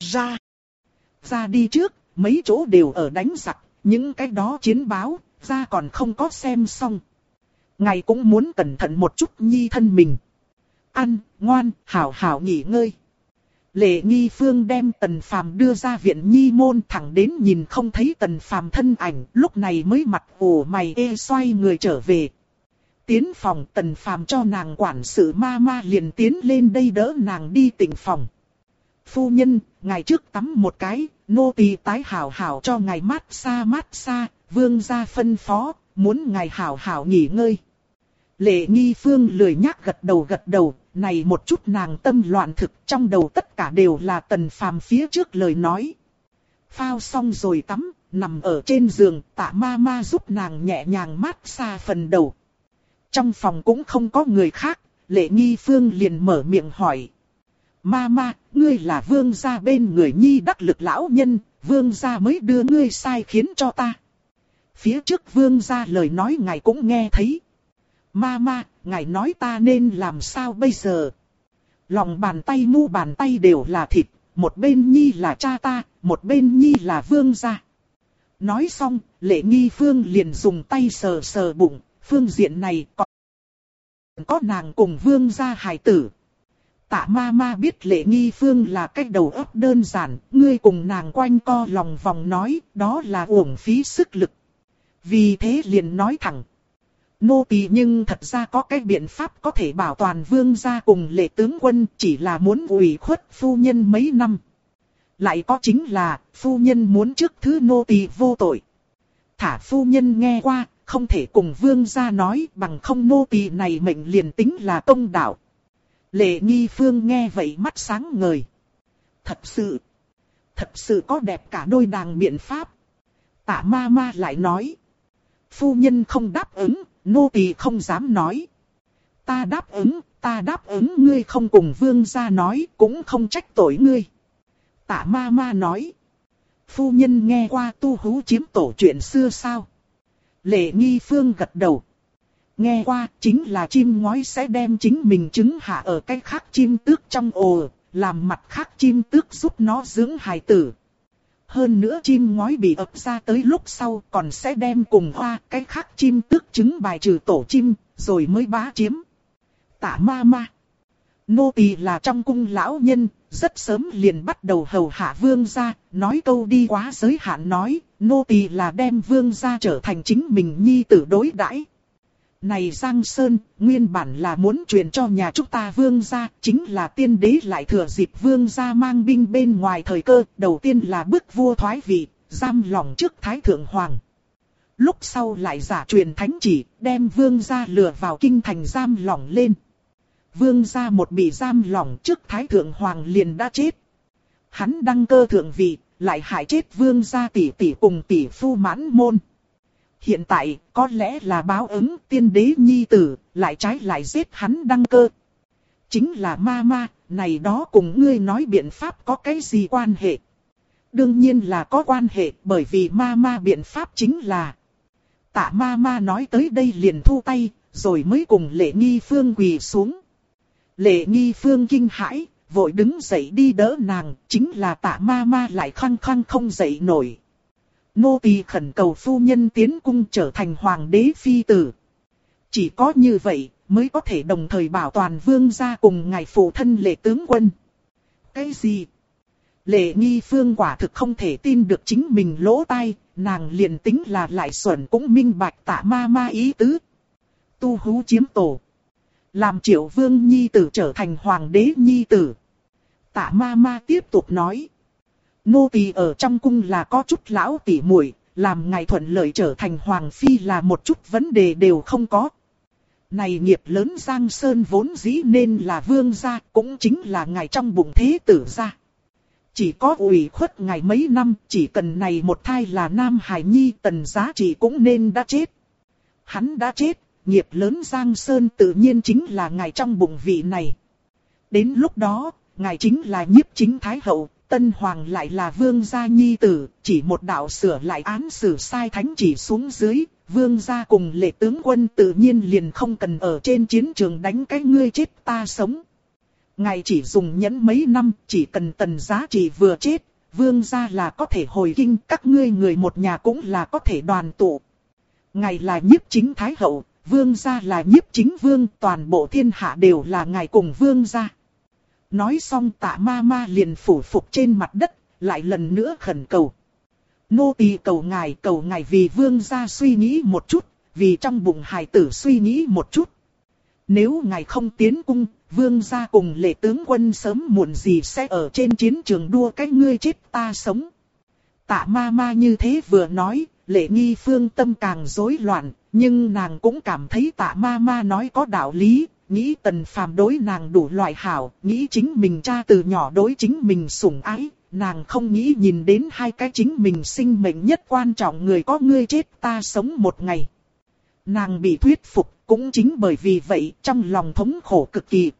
[SPEAKER 1] Ra đi trước, mấy chỗ đều ở đánh giặc, những cái đó chiến báo, ra còn không có xem xong. Ngài cũng muốn cẩn thận một chút Nhi thân mình. Ăn, ngoan, hảo hảo nghỉ ngơi. Lệ Nghi Phương đem Tần Phàm đưa ra viện nhi môn, thẳng đến nhìn không thấy Tần Phàm thân ảnh, lúc này mới mặt ủ mày xoay người trở về. Tiến phòng, Tần Phàm cho nàng quản sự ma liền tiến lên đây đỡ nàng đi tịnh phòng. Phu nhân, ngài trước tắm một cái, nô tỳ tái hảo hảo cho ngài mát xa, vương gia phân phó, muốn ngài hảo hảo nghỉ ngơi. Lệ Nghi Phương lười nhác gật đầu, này một chút nàng tâm loạn thực, trong đầu tất cả đều là Tần Phàm phía trước lời nói. Phao xong rồi tắm, nằm ở trên giường, Tạ ma giúp nàng nhẹ nhàng mát xa phần đầu. Trong phòng cũng không có người khác, Lệ Nghi Phương liền mở miệng hỏi. Ma, ngươi là vương gia bên người Nhi đắc lực lão nhân, vương gia mới đưa ngươi sai khiến cho ta. phía trước vương gia lời nói ngài cũng nghe thấy. Ma, ngài nói ta nên làm sao bây giờ? Lòng bàn tay mu bàn tay đều là thịt, một bên nhi là cha ta, một bên nhi là vương gia. Nói xong, Lệ Nghi Phương liền dùng tay sờ sờ bụng, phương diện này có nàng cùng vương gia hài tử. Tạ ma biết Lệ Nghi Phương là cách đầu óc đơn giản, ngươi cùng nàng quanh co lòng vòng nói, đó là uổng phí sức lực. Vì thế liền nói thẳng. Nô tỳ nhưng thật ra có cái biện pháp có thể bảo toàn vương gia cùng Lệ tướng quân, chỉ là muốn ủy khuất phu nhân mấy năm. Lại có chính là, phu nhân muốn trước thứ nô tỳ vô tội. Thả phu nhân nghe qua, không thể cùng vương gia nói, bằng không nô tỳ này mệnh liền tính là công đạo. Lệ Nghi Phương nghe vậy mắt sáng ngời. Thật sự có đẹp cả đôi đàng biện pháp. Tạ ma lại nói. Phu nhân không đáp ứng, nô tỳ không dám nói. Ta đáp ứng ngươi không cùng vương gia nói, cũng không trách tội ngươi. Tạ ma nói. Phu nhân nghe qua Tu Hú chiếm tổ chuyện xưa sao? Lệ Nghi Phương gật đầu. Nghe qua, chính là chim ngói sẽ đem chính mình trứng hạ ở cái khác chim tước trong ổ, làm mặt khác chim tước giúp nó dưỡng hài tử. Hơn nữa chim ngói bị ập ra tới lúc sau còn sẽ đem cùng hoa cái khác chim tước trứng bài trừ tổ chim, rồi mới bá chiếm. Tạ ma. Nô tỳ là trong cung lão nhân, rất sớm liền bắt đầu hầu hạ vương gia, nói câu đi quá giới hạn nói, nô tỳ là đem vương gia trở thành chính mình nhi tử đối đãi. Này Giang Sơn, nguyên bản là muốn truyền cho nhà chúng ta vương gia, chính là tiên đế lại thừa dịp vương gia mang binh bên ngoài thời cơ, đầu tiên là bức vua thoái vị, giam lỏng trước Thái Thượng Hoàng. Lúc sau lại giả truyền thánh chỉ, đem vương gia lừa vào kinh thành giam lỏng lên. Vương gia một bị giam lỏng trước Thái Thượng Hoàng liền đã chết. Hắn đăng cơ thượng vị, lại hại chết vương gia tỷ tỷ cùng tỷ phu Mãn Môn. Hiện tại, có lẽ là báo ứng tiên đế nhi tử, lại trái lại giết hắn đăng cơ. Chính là ma, này đó cùng ngươi nói biện pháp có cái gì quan hệ? Đương nhiên là có quan hệ, bởi vì ma biện pháp chính là... Tạ ma nói tới đây liền thu tay, rồi mới cùng Lệ Nghi Phương quỳ xuống. Lệ Nghi Phương kinh hãi, vội đứng dậy đi đỡ nàng, chính là Tạ ma lại khăng không dậy nổi. Nô tỳ khẩn cầu phu nhân tiến cung trở thành hoàng đế phi tử. Chỉ có như vậy mới có thể đồng thời bảo toàn vương gia cùng ngài phụ thân Lệ tướng quân. Cái gì? Lệ Nghi Phương quả thực không thể tin được chính mình lỗ tai, nàng liền tính là lại xuẩn cũng minh bạch Tạ ma ý tứ. Tu Hú chiếm tổ. Làm Triệu Vương nhi tử trở thành hoàng đế nhi tử. Tạ ma tiếp tục nói. Nô tỳ ở trong cung là có chút lão tỉ muội, làm ngài thuận lợi trở thành hoàng phi là một chút vấn đề đều không có. Này nghiệp lớn Giang Sơn vốn dĩ nên là vương gia, cũng chính là ngài trong bụng thế tử gia. Chỉ có ủy khuất ngài mấy năm, chỉ cần này một thai là nam hài nhi, Tần Giá Trị cũng nên đã chết. Hắn đã chết, nghiệp lớn Giang Sơn tự nhiên chính là ngài trong bụng vị này. Đến lúc đó, ngài chính là nhiếp chính thái hậu. Tân Hoàng lại là vương gia nhi tử, chỉ một đạo sửa lại án xử sai thánh chỉ xuống dưới, vương gia cùng Lệ tướng quân tự nhiên liền không cần ở trên chiến trường đánh cái ngươi chết ta sống. Ngài chỉ dùng nhẫn mấy năm, chỉ cần Tần Giá Trị vừa chết, vương gia là có thể hồi kinh, các ngươi người một nhà cũng là có thể đoàn tụ. Ngài là nhiếp chính thái hậu, vương gia là nhiếp chính vương, toàn bộ thiên hạ đều là ngài cùng vương gia. Nói xong Tạ ma liền phủ phục trên mặt đất, lại lần nữa khẩn cầu. Nô tỳ cầu ngài vì vương gia suy nghĩ một chút, vì trong bụng hài tử suy nghĩ một chút. Nếu ngài không tiến cung, vương gia cùng Lệ tướng quân sớm muộn gì sẽ ở trên chiến trường đua cái ngươi chết ta sống. Tạ ma như thế vừa nói, Lệ Nghi Phương tâm càng rối loạn, nhưng nàng cũng cảm thấy Tạ ma nói có đạo lý. Nghĩ Tần Phàm đối nàng đủ loại hảo, nghĩ chính mình cha từ nhỏ đối chính mình sủng ái, nàng không nghĩ nhìn đến hai cái chính mình sinh mệnh nhất quan trọng người có ngươi chết ta sống một ngày. Nàng bị thuyết phục, cũng chính bởi vì vậy trong lòng thống khổ cực kỳ.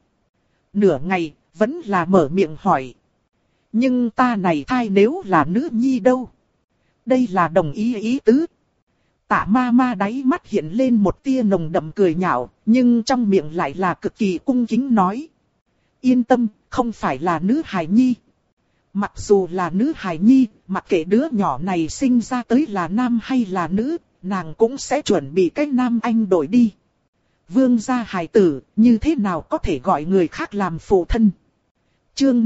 [SPEAKER 1] Nửa ngày, vẫn là mở miệng hỏi. Nhưng ta này thai nếu là nữ nhi đâu? Đây là đồng ý ý tứ. Tạ ma ma đáy mắt hiện lên một tia nồng đậm cười nhạo, nhưng trong miệng lại là cực kỳ cung kính nói. Yên tâm, không phải là nữ hài nhi. Mặc dù là nữ hài nhi, mặc kệ đứa nhỏ này sinh ra tới là nam hay là nữ, nàng cũng sẽ chuẩn bị cái nam anh đổi đi. Vương gia hài tử, như thế nào có thể gọi người khác làm phụ thân? Chương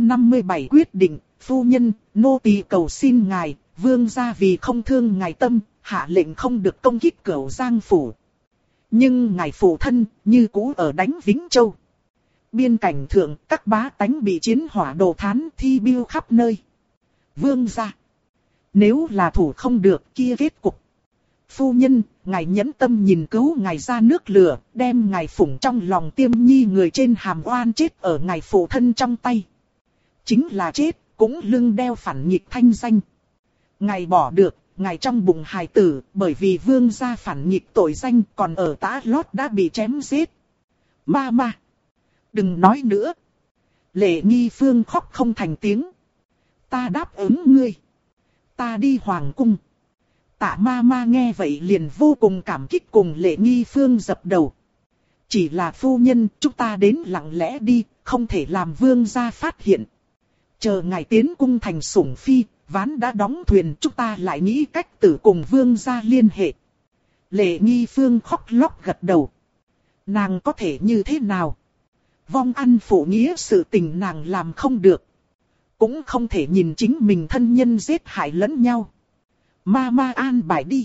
[SPEAKER 1] 557 quyết định, phu nhân, nô tỳ cầu xin ngài, vương gia vì không thương ngài tâm, hạ lệnh không được công kích Cửu Giang phủ. Nhưng ngài phụ thân, như cũ ở đánh Vĩnh Châu. Biên cảnh thượng, các bá tánh bị chiến hỏa đồ thán thi biêu khắp nơi. Vương gia, nếu là thủ không được kia kết cục. Phu nhân, ngài nhẫn tâm nhìn cứu ngài ra nước lửa, đem ngài phủng trong lòng Tiêm Nhi người trên hàm oan chết ở ngài phụ thân trong tay. Chính là chết, cũng lưng đeo phản nghịch thanh danh. Ngài bỏ được, ngài trong bụng hài tử, bởi vì vương gia phản nghịch tội danh còn ở Tã Lót đã bị chém giết. Ma ma, đừng nói nữa. Lệ Nghi Phương khóc không thành tiếng. Ta đáp ứng ngươi. Ta đi hoàng cung. Tạ ma ma nghe vậy liền vô cùng cảm kích cùng Lệ Nghi Phương dập đầu. Chỉ là phu nhân, chúng ta đến lặng lẽ đi, không thể làm vương gia phát hiện. Chờ ngài tiến cung thành sủng phi, ván đã đóng thuyền, chúng ta lại nghĩ cách tử cùng vương gia liên hệ. Lệ Nghi Phương khóc lóc gật đầu. Nàng có thể như thế nào? Vong ăn phụ nghĩa sự tình nàng làm không được. Cũng không thể nhìn chính mình thân nhân giết hại lẫn nhau. Ma ma an bài đi.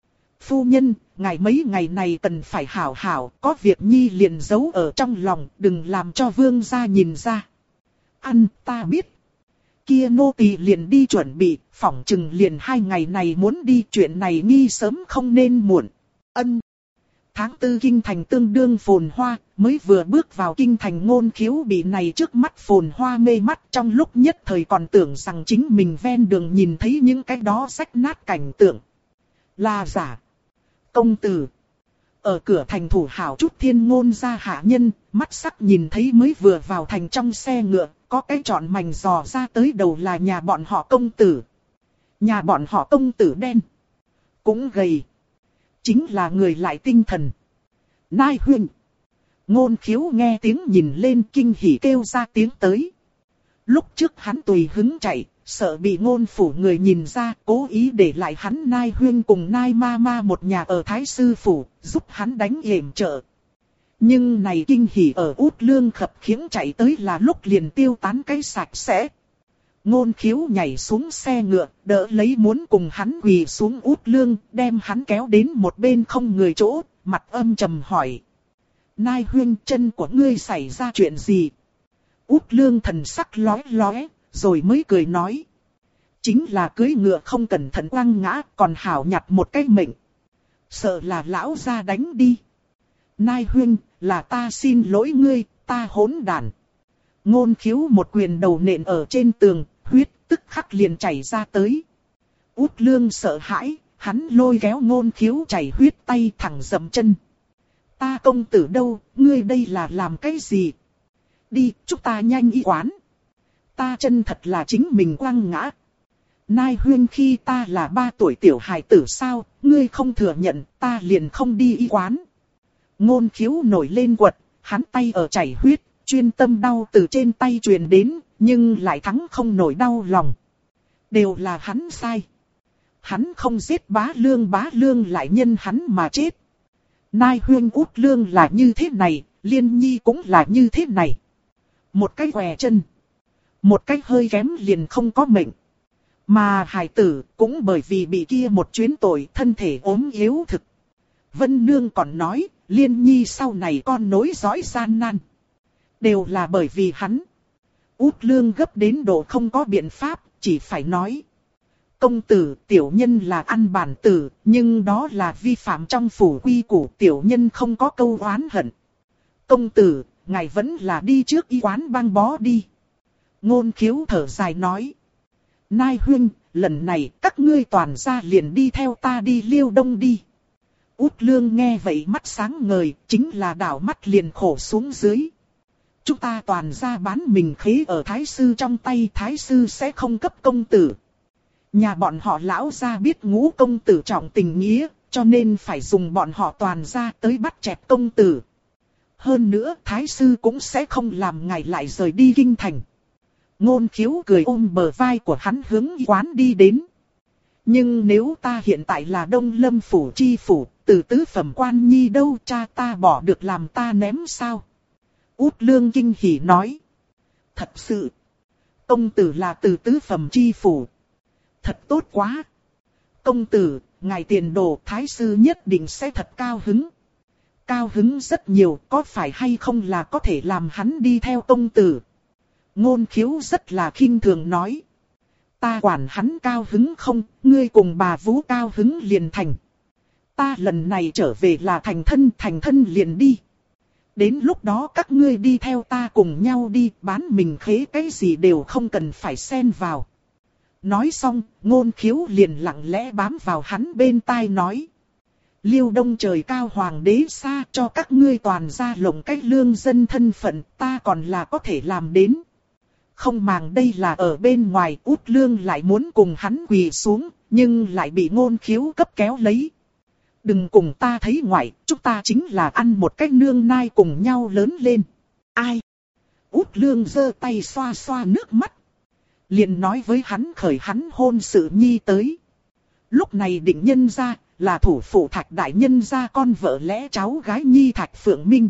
[SPEAKER 1] Phu nhân, ngài mấy ngày này cần phải hảo hảo, có việc nhi liền giấu ở trong lòng, đừng làm cho vương gia nhìn ra. Ăn, ta biết. Kia nô tỳ liền đi chuẩn bị, phỏng chừng liền 2 ngày này muốn đi, chuyện này nghi sớm không nên muộn. Ân. Tháng 4 kinh thành tương đương phồn hoa, mới vừa bước vào kinh thành Ngôn Khiếu bị này trước mắt phồn hoa mê mắt, trong lúc nhất thời còn tưởng rằng chính mình ven đường nhìn thấy những cái đó rách nát cảnh tượng. Là giả. Công tử. Ở cửa thành thủ hảo chút Thiên Ngôn gia hạ nhân, mắt sắc nhìn thấy mới vừa vào thành trong xe ngựa, có cái trọn mảnh dò ra tới đầu là nhà bọn họ công tử. Nhà bọn họ công tử đen. Cũng gầy. Chính là người lại tinh thần. Nai huynh. Ngôn Khiếu nghe tiếng nhìn lên kinh hỉ kêu ra tiếng tới. Lúc trước hắn tùy hứng chạy, sợ bị Ngôn phủ người nhìn ra, cố ý để lại hắn Nai huynh cùng Nai ma ma một nhà ở Thái sư phủ, giúp hắn đánh yểm trợ. Nhưng này kinh hỉ ở Út Lương khập khiễng chạy tới là lúc liền tiêu tán cái sạch sẽ. Ngôn Khiếu nhảy xuống xe ngựa, đỡ lấy muốn cùng hắn quỳ xuống Út Lương, đem hắn kéo đến một bên không người chỗ, mặt âm trầm hỏi. Nai huynh, chân của ngươi xảy ra chuyện gì? Út Lương thần sắc lóe lóe, rồi mới cười nói. Chính là cưỡi ngựa không cẩn thận quăng ngã, còn hảo nhặt một cái mệnh. Sợ là lão gia đánh đi. Nai huynh, là ta xin lỗi ngươi, ta hỗn đản. Ngôn Khiếu một quyền đầu nện ở trên tường, huyết tức khắc liền chảy ra tới. Út Lương sợ hãi, hắn lôi kéo Ngôn Khiếu chảy huyết tay thẳng dậm chân. Ta công tử đâu, ngươi đây là làm cái gì? Đi, chúng ta nhanh y quán. Ta chân thật là chính mình quăng ngã. Nai huynh, khi ta là 3 tuổi tiểu hài tử sao, ngươi không thừa nhận, ta liền không đi y quán. Ngôn Khiếu nổi lên quật, hắn tay ở chảy huyết, chuyên tâm đau từ trên tay truyền đến, nhưng lại thắng không nổi đau lòng. Đều là hắn sai. Hắn không giết bá lương lại nhân hắn mà chết. Nai huynh, Út Lương là như thế này, Liên Nhi cũng là như thế này. Một cái què chân, một cái hơi kém liền không có mệnh. Mà hài tử cũng bởi vì bị kia một chuyến tội thân thể ốm yếu thực. Vân Nương còn nói, Liên Nhi sau này con nối dõi gian nan. Đều là bởi vì hắn. Út Lương gấp đến độ không có biện pháp, chỉ phải nói. Công tử, tiểu nhân là ăn bản tử, nhưng đó là vi phạm trong phủ quy củ, tiểu nhân không có câu oán hận. Công tử, ngài vẫn là đi trước y quán băng bó đi. Ngôn Khiếu thở dài nói. Nai huynh, lần này các ngươi toàn gia liền đi theo ta đi Liêu Đông đi. Út Lương nghe vậy mắt sáng ngời, chính là đảo mắt liền khổ xuống dưới. Chúng ta toàn gia bán mình khế ở Thái sư trong tay, Thái sư sẽ không cấp công tử. Nhà bọn họ lão gia biết Ngũ công tử trọng tình nghĩa, cho nên phải dùng bọn họ toàn ra tới bắt chẹp công tử. Hơn nữa thái sư cũng sẽ không làm ngài lại rời đi kinh thành. Ngôn Khiếu cười ôm bờ vai của hắn hướng y quán đi đến. Nhưng nếu ta hiện tại là Đông Lâm phủ chi phủ, từ tứ phẩm quan nhi đâu, cha ta bỏ được làm ta ném sao? Út Lương kinh hỉ nói. Thật sự, công tử là từ tứ phẩm chi phủ. Thật tốt quá. Công tử, ngài tiền đồ thái sư nhất định sẽ thật cao hứng. Cao hứng rất nhiều, có phải hay không là có thể làm hắn đi theo công tử? Ngôn Khiếu rất là khinh thường nói. Ta quản hắn cao hứng không, ngươi cùng bà Vũ cao hứng liền thành. Ta lần này trở về là thành thân liền đi. Đến lúc đó các ngươi đi theo ta cùng nhau đi, bán mình khế cái gì đều không cần phải xen vào. Nói xong, Ngôn Khiếu liền lặng lẽ bám vào hắn bên tai nói. Liêu Đông trời cao hoàng đế xa, cho các ngươi toàn ra lộng cách lương dân thân phận, ta còn là có thể làm đến. Không màng đây là ở bên ngoài, Út Lương lại muốn cùng hắn quỳ xuống, nhưng lại bị Ngôn Khiếu cấp kéo lấy. Đừng cùng ta thấy ngoại, chúng ta chính là ăn một cách nương nai cùng nhau lớn lên. Ai? Út Lương giơ tay xoa xoa nước mắt. Liền nói với hắn khởi hắn hôn sự nhi tới. Lúc này định nhân ra, là thủ phụ Thạch đại nhân gia con vợ lẽ cháu gái nhi Thạch Phượng Minh.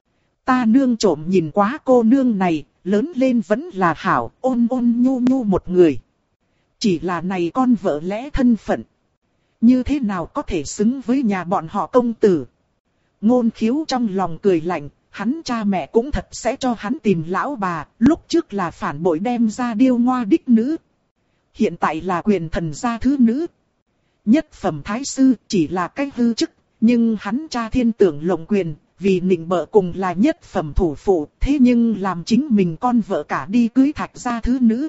[SPEAKER 1] Ta nương trộm nhìn quá cô nương này, lớn lên vẫn là hảo, ôn ôn nhu nhu một người. Chỉ là này con vợ lẽ thân phận. Như thế nào có thể xứng với nhà bọn họ công tử? Ngôn Khiếu trong lòng cười lạnh, hắn cha mẹ cũng thật sẽ cho hắn tìm lão bà, lúc trước là phản bội đem ra điêu ngoa đích nữ. Hiện tại là quyền thần gia thứ nữ. Nhất phẩm thái sư chỉ là cái hư chức, nhưng hắn cha thiên tưởng lộng quyền, vì nịnh bợ cùng là nhất phẩm thủ phụ, thế nhưng làm chính mình con vợ cả đi cưới Thạch gia thứ nữ.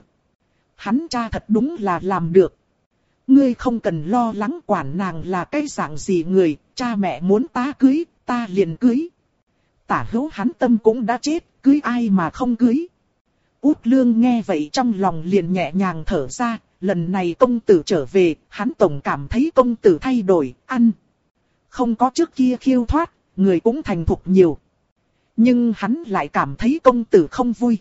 [SPEAKER 1] Hắn cha thật đúng là làm được. Ngươi không cần lo lắng quản nàng là cái dạng gì người, cha mẹ muốn ta cưới, ta liền cưới. Tả hữu hắn tâm cũng đã chết, cưới ai mà không cưới. Út Lương nghe vậy trong lòng liền nhẹ nhàng thở ra, lần này công tử trở về, hắn tổng cảm thấy công tử thay đổi, ăn. Không có trước kia khiêu thoát, người cũng thành thục nhiều. Nhưng hắn lại cảm thấy công tử không vui.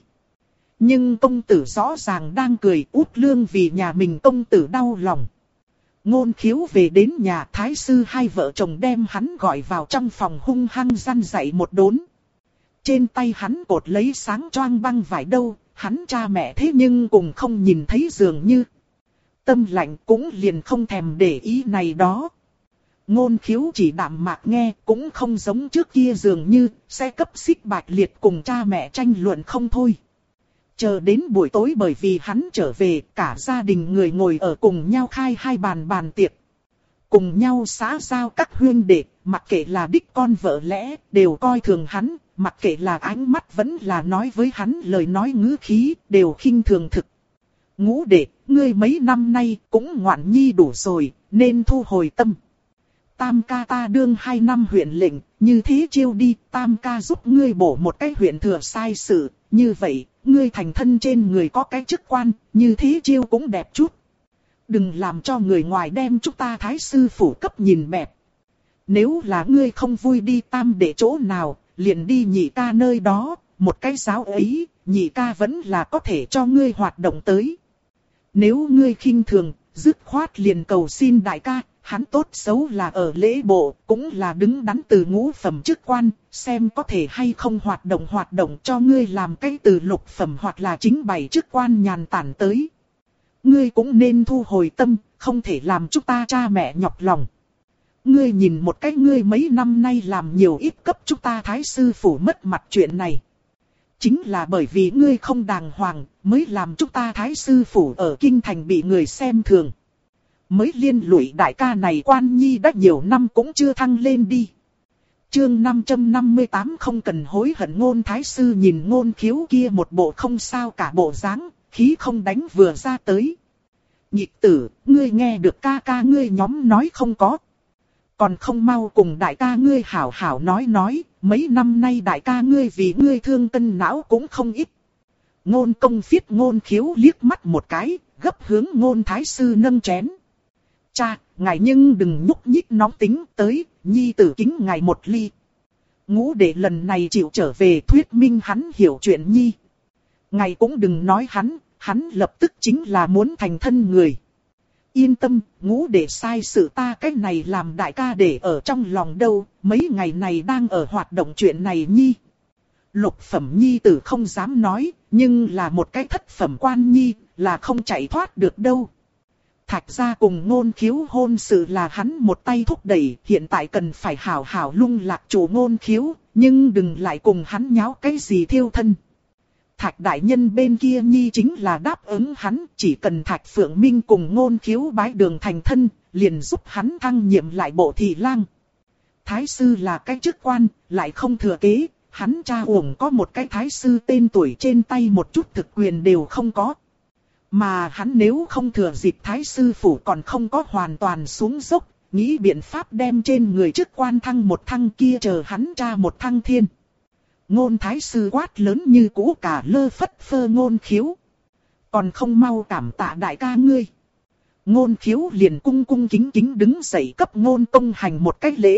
[SPEAKER 1] Nhưng công tử rõ ràng đang cười, Út Lương vì nhà mình công tử đau lòng. Ngôn Khiếu về đến nhà, thái sư hai vợ chồng đem hắn gọi vào trong phòng hung hăng răn dạy một đốn. Trên tay hắn cột lấy sáng choang băng vải đâu, hắn cha mẹ thế nhưng cùng không nhìn thấy dường như. Tâm lạnh cũng liền không thèm để ý này đó. Ngôn Khiếu chỉ đạm mạc nghe, cũng không giống trước kia dường như, sẽ cấp xích Bạch Liệt cùng cha mẹ tranh luận không thôi. Chờ đến buổi tối bởi vì hắn trở về, cả gia đình người ngồi ở cùng nhau khai hai bàn tiệc. Cùng nhau xã giao các huynh đệ, mặc kệ là đích con vợ lẽ, đều coi thường hắn, mặc kệ là ánh mắt vẫn là nói với hắn lời nói ngữ khí, đều khinh thường thực. Ngũ đệ, ngươi mấy năm nay cũng ngoạn nhi đủ rồi, nên thu hồi tâm. Tam ca ta đương 2 năm huyện lệnh, như thế chiêu đi, tam ca giúp ngươi bổ một cái huyện thừa sai sự, như vậy, ngươi thành thân trên người có cái chức quan, như thế chiêu cũng đẹp chút. Đừng làm cho người ngoài đem chúng ta thái sư phủ cấp nhìn bẹp. Nếu là ngươi không vui đi tam đệ chỗ nào, liền đi nhị ca nơi đó, một cái giáo ấy, nhị ca vẫn là có thể cho ngươi hoạt động tới. Nếu ngươi khinh thường, dứt khoát liền cầu xin đại ca, hắn tốt xấu là ở lễ bộ, cũng là đứng đắn từ ngũ phẩm chức quan, xem có thể hay không hoạt động cho ngươi làm cái từ lục phẩm hoặc là chính bảy chức quan nhàn tản tới. Ngươi cũng nên thu hồi tâm, không thể làm chúng ta cha mẹ nhọc lòng. Ngươi nhìn một cái ngươi mấy năm nay làm nhiều ít cấp chúng ta thái sư phủ mất mặt chuyện này. Chính là bởi vì ngươi không đàng hoàng, mới làm chúng ta thái sư phủ ở kinh thành bị người xem thường. Mới liên lụy đại ca này quan nhi đã nhiều năm cũng chưa thăng lên đi. Chương 558 không cần hối hận. Ngôn thái sư nhìn Ngôn Khiếu kia một bộ không sao cả bộ dáng, khí không đánh vừa ra tới. Nhị tử, ngươi nghe được ca ca ngươi nhóm nói không có. Còn không mau cùng đại ca ngươi hảo hảo nói, mấy năm nay đại ca ngươi vì ngươi thương cân não cũng không ít. Ngôn công phiết Ngôn Khiếu liếc mắt một cái, gấp hướng Ngôn thái sư nâng chén. Cha, ngài nhưng đừng nhúc nhích nóng tính, tới, nhi tử kính ngài một ly. Ngũ đệ lần này chịu trở về thuyết minh hắn hiểu chuyện nhi. Ngài cũng đừng nói hắn lập tức chính là muốn thành thân người. Yên tâm, ngũ đệ sai sự ta cái này làm đại ca để ở trong lòng đâu, mấy ngày này đang ở hoạt động chuyện này nhi. Lục phẩm nhi tử không dám nói, nhưng là một cái thất phẩm quan nhi, là không chạy thoát được đâu. Thạch gia cùng Ngôn Khiếu hôn sự là hắn một tay thúc đẩy, hiện tại cần phải hảo hảo lung lạc chủ Ngôn Khiếu, nhưng đừng lại cùng hắn nháo cái gì thiêu thân. Thạch đại nhân bên kia nhi chính là đáp ứng hắn, chỉ cần Thạch Phượng Minh cùng Ngôn Khiếu bái đường thành thân, liền giúp hắn thăng nhiệm lại bộ thị lang. Thái sư là cái chức quan, lại không thừa kế, hắn cha uổng có một cái thái sư tên tuổi trên tay một chút thực quyền đều không có. Mà hắn nếu không thừa dịp thái sư phủ còn không có hoàn toàn xuống dốc, nghĩ biện pháp đem trên người chức quan thăng một thăng kia chờ hắn cha một thăng thiên. Ngôn thái sư quát lớn như cũ cả lơ phất phơ Ngôn Khiếu. Còn không mau cảm tạ đại ca ngươi. Ngôn Khiếu liền cung cung kính kính đứng dậy cấp Ngôn Tông hành một cái lễ.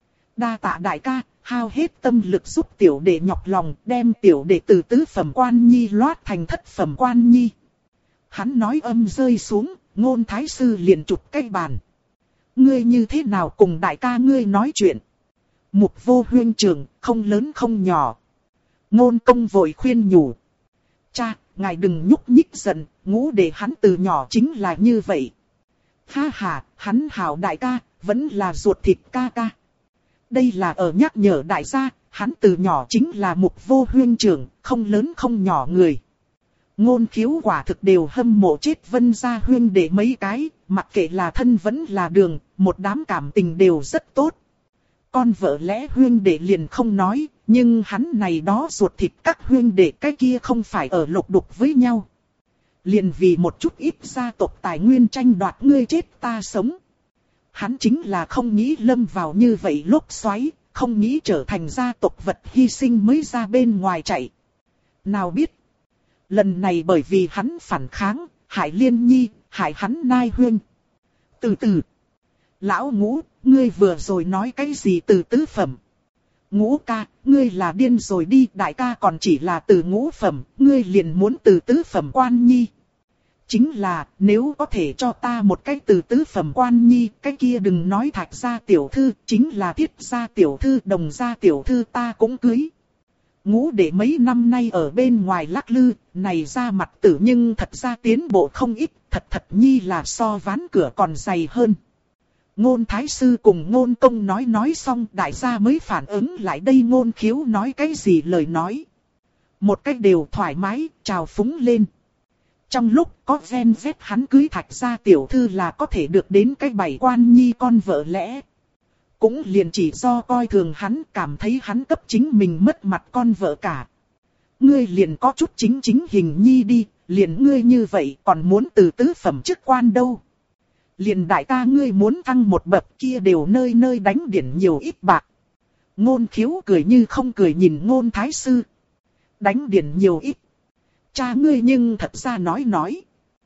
[SPEAKER 1] Đa tạ đại ca, hao hết tâm lực giúp tiểu đệ nhọc lòng, đem tiểu đệ từ tứ phẩm quan nhi loát thành thất phẩm quan nhi. Hắn nói âm rơi xuống, Ngôn thái sư liền chụp cái bàn. Ngươi như thế nào cùng đại ca ngươi nói chuyện? Mục Vô Huyên trưởng, không lớn không nhỏ. Ngôn Công vội khuyên nhủ. Cha, ngài đừng nhúc nhích giận, ngũ đệ hắn từ nhỏ chính là như vậy. Ha ha, hắn hảo đại ca, vẫn là ruột thịt ca ca. Đây là ở nhắc nhở đại gia, hắn từ nhỏ chính là Mục Vô Huyên trưởng, không lớn không nhỏ người. Ngôn Khiếu quả thực đều hâm mộ chết Vân gia huyên đệ mấy cái, mặc kệ là thân vẫn là đường, một đám cảm tình đều rất tốt. Con vợ lẽ huyên đệ liền không nói, nhưng hắn này đó ruột thịt các huyên đệ cái kia không phải ở lục đục với nhau. Liền vì một chút ít gia tộc tài nguyên tranh đoạt ngươi chết ta sống. Hắn chính là không nghĩ lâm vào như vậy lốc xoáy, không nghĩ trở thành gia tộc vật hy sinh mới ra bên ngoài chạy. Nào biết, lần này bởi vì hắn phản kháng, hại Liên Nhi, hại hắn Nai Huyên. Từ từ, lão Ngũ, ngươi vừa rồi nói cái gì từ tứ phẩm? Ngũ ca, ngươi là điên rồi đi, đại ca còn chỉ là từ ngũ phẩm, ngươi liền muốn từ tứ phẩm quan nhi. Chính là, nếu có thể cho ta một cái từ tứ phẩm quan nhi, cái kia đừng nói Thạch gia tiểu thư, chính là Thiết gia tiểu thư, Đồng gia tiểu thư ta cũng cưới. Ngũ đệ mấy năm nay ở bên ngoài lắc lư, này ra mặt tử nhưng thật ra tiến bộ không ít, thật nhi là so ván cửa còn dày hơn. Ngôn thái sư cùng Ngôn Công nói xong, đại gia mới phản ứng lại đây Ngôn Khiếu nói cái gì lời nói. Một cách đều thoải mái, trào phúng lên. Trong lúc có ven vét hắn cưới Thạch gia tiểu thư là có thể được đến cái bảy quan nhi con vợ lẽ. Cũng liền chỉ do coi thường hắn, cảm thấy hắn cấp chính mình mất mặt con vợ cả. Ngươi liền có chút chính hình nhi đi, liền ngươi như vậy còn muốn từ tứ phẩm chức quan đâu. Liền đại ca ngươi muốn thăng một bậc kia đều nơi nơi đánh điển nhiều ít bạc. Ngôn Khiếu cười như không cười nhìn Ngôn thái sư. Đánh điển nhiều ít. Cha ngươi nhưng thật ra nói.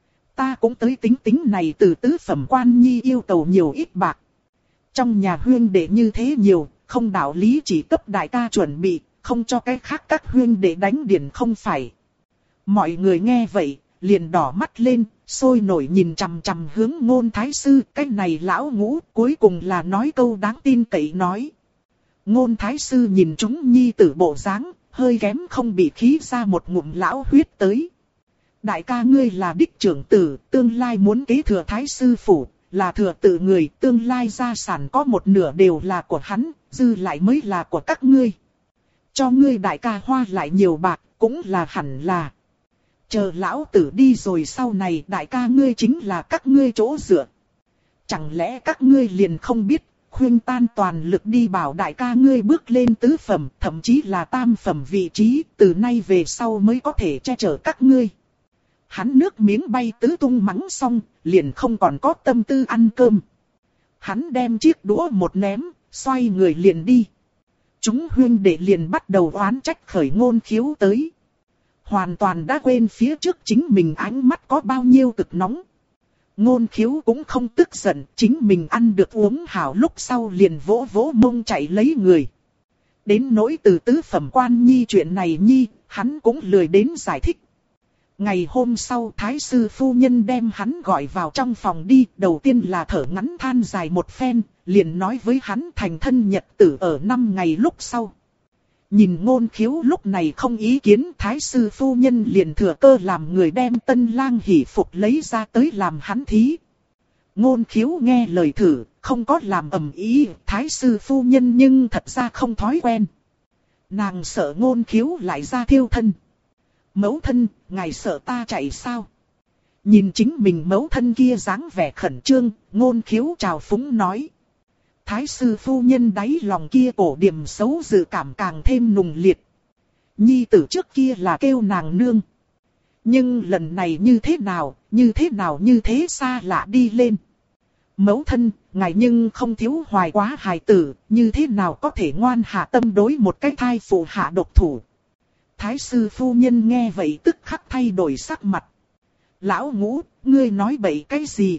[SPEAKER 1] Ta cũng tới tính này từ tứ phẩm quan nhi yêu cầu nhiều ít bạc. Trong nhà huyên đệ như thế nhiều, không đạo lý chỉ cấp đại ca chuẩn bị, không cho cái khác các huyên đệ đánh điển không phải. Mọi người nghe vậy, liền đỏ mắt lên, sôi nổi nhìn chằm chằm hướng Ngôn thái sư, cái này lão Ngũ cuối cùng là nói câu đáng tin cậy nói. Ngôn thái sư nhìn chúng nhi tử bộ dáng, hơi kém không bị khí ra một ngụm lão huyết tới. Đại ca ngươi là đích trưởng tử, tương lai muốn kế thừa thái sư phủ, là thừa tự người, tương lai gia sản có một nửa đều là của hắn, dư lại mới là của các ngươi. Cho ngươi đại ca hoa lại nhiều bạc, cũng là hẳn là. Chờ lão tử đi rồi sau này đại ca ngươi chính là các ngươi chỗ dựa. Chẳng lẽ các ngươi liền không biết, khuyên tan toàn lực đi bảo đại ca ngươi bước lên tứ phẩm, thậm chí là tam phẩm vị trí, từ nay về sau mới có thể che chở các ngươi. Hắn nước miếng bay tứ tung mắng xong, liền không còn có tâm tư ăn cơm. Hắn đem chiếc đũa một ném, xoay người liền đi. Chúng huyên đệ liền bắt đầu oán trách khởi Ngôn Khiếu tới. Hoàn toàn đã quên phía trước chính mình ánh mắt có bao nhiêu cực nóng. Ngôn Khiếu cũng không tức giận, chính mình ăn được uống hảo lúc sau liền vỗ vỗ mông chạy lấy người. Đến nỗi từ tứ phẩm quan nhi chuyện này nhi, hắn cũng lười đến giải thích. Ngày hôm sau thái sư phu nhân đem hắn gọi vào trong phòng đi, đầu tiên là thở ngắn than dài một phen, liền nói với hắn thành thân nhật tử ở 5 ngày lúc sau. Nhìn Ngôn Khiếu lúc này không ý kiến, thái sư phu nhân liền thừa cơ làm người đem tân lang hỷ phục lấy ra tới làm hắn thí. Ngôn Khiếu nghe lời thử, không có làm ầm ĩ, thái sư phu nhân nhưng thật ra không thói quen. Nàng sợ Ngôn Khiếu lại ra thiêu thân. Mẫu thân, ngài sợ ta chạy sao? Nhìn chính mình mẫu thân kia dáng vẻ khẩn trương, Ngôn Khiếu trào phúng nói. Thái sư phu nhân đáy lòng kia cổ điểm xấu dự cảm càng thêm nùng liệt. Nhi tử trước kia là kêu nàng nương. Nhưng lần này như thế nào như thế xa lạ đi lên. Mẫu thân, ngài nhưng không thiếu hoài quá hài tử, như thế nào có thể ngoan hạ tâm đối một cái thai phụ hạ độc thủ. Thái sư phu nhân nghe vậy tức khắc thay đổi sắc mặt. Lão Ngũ, ngươi nói bậy cái gì?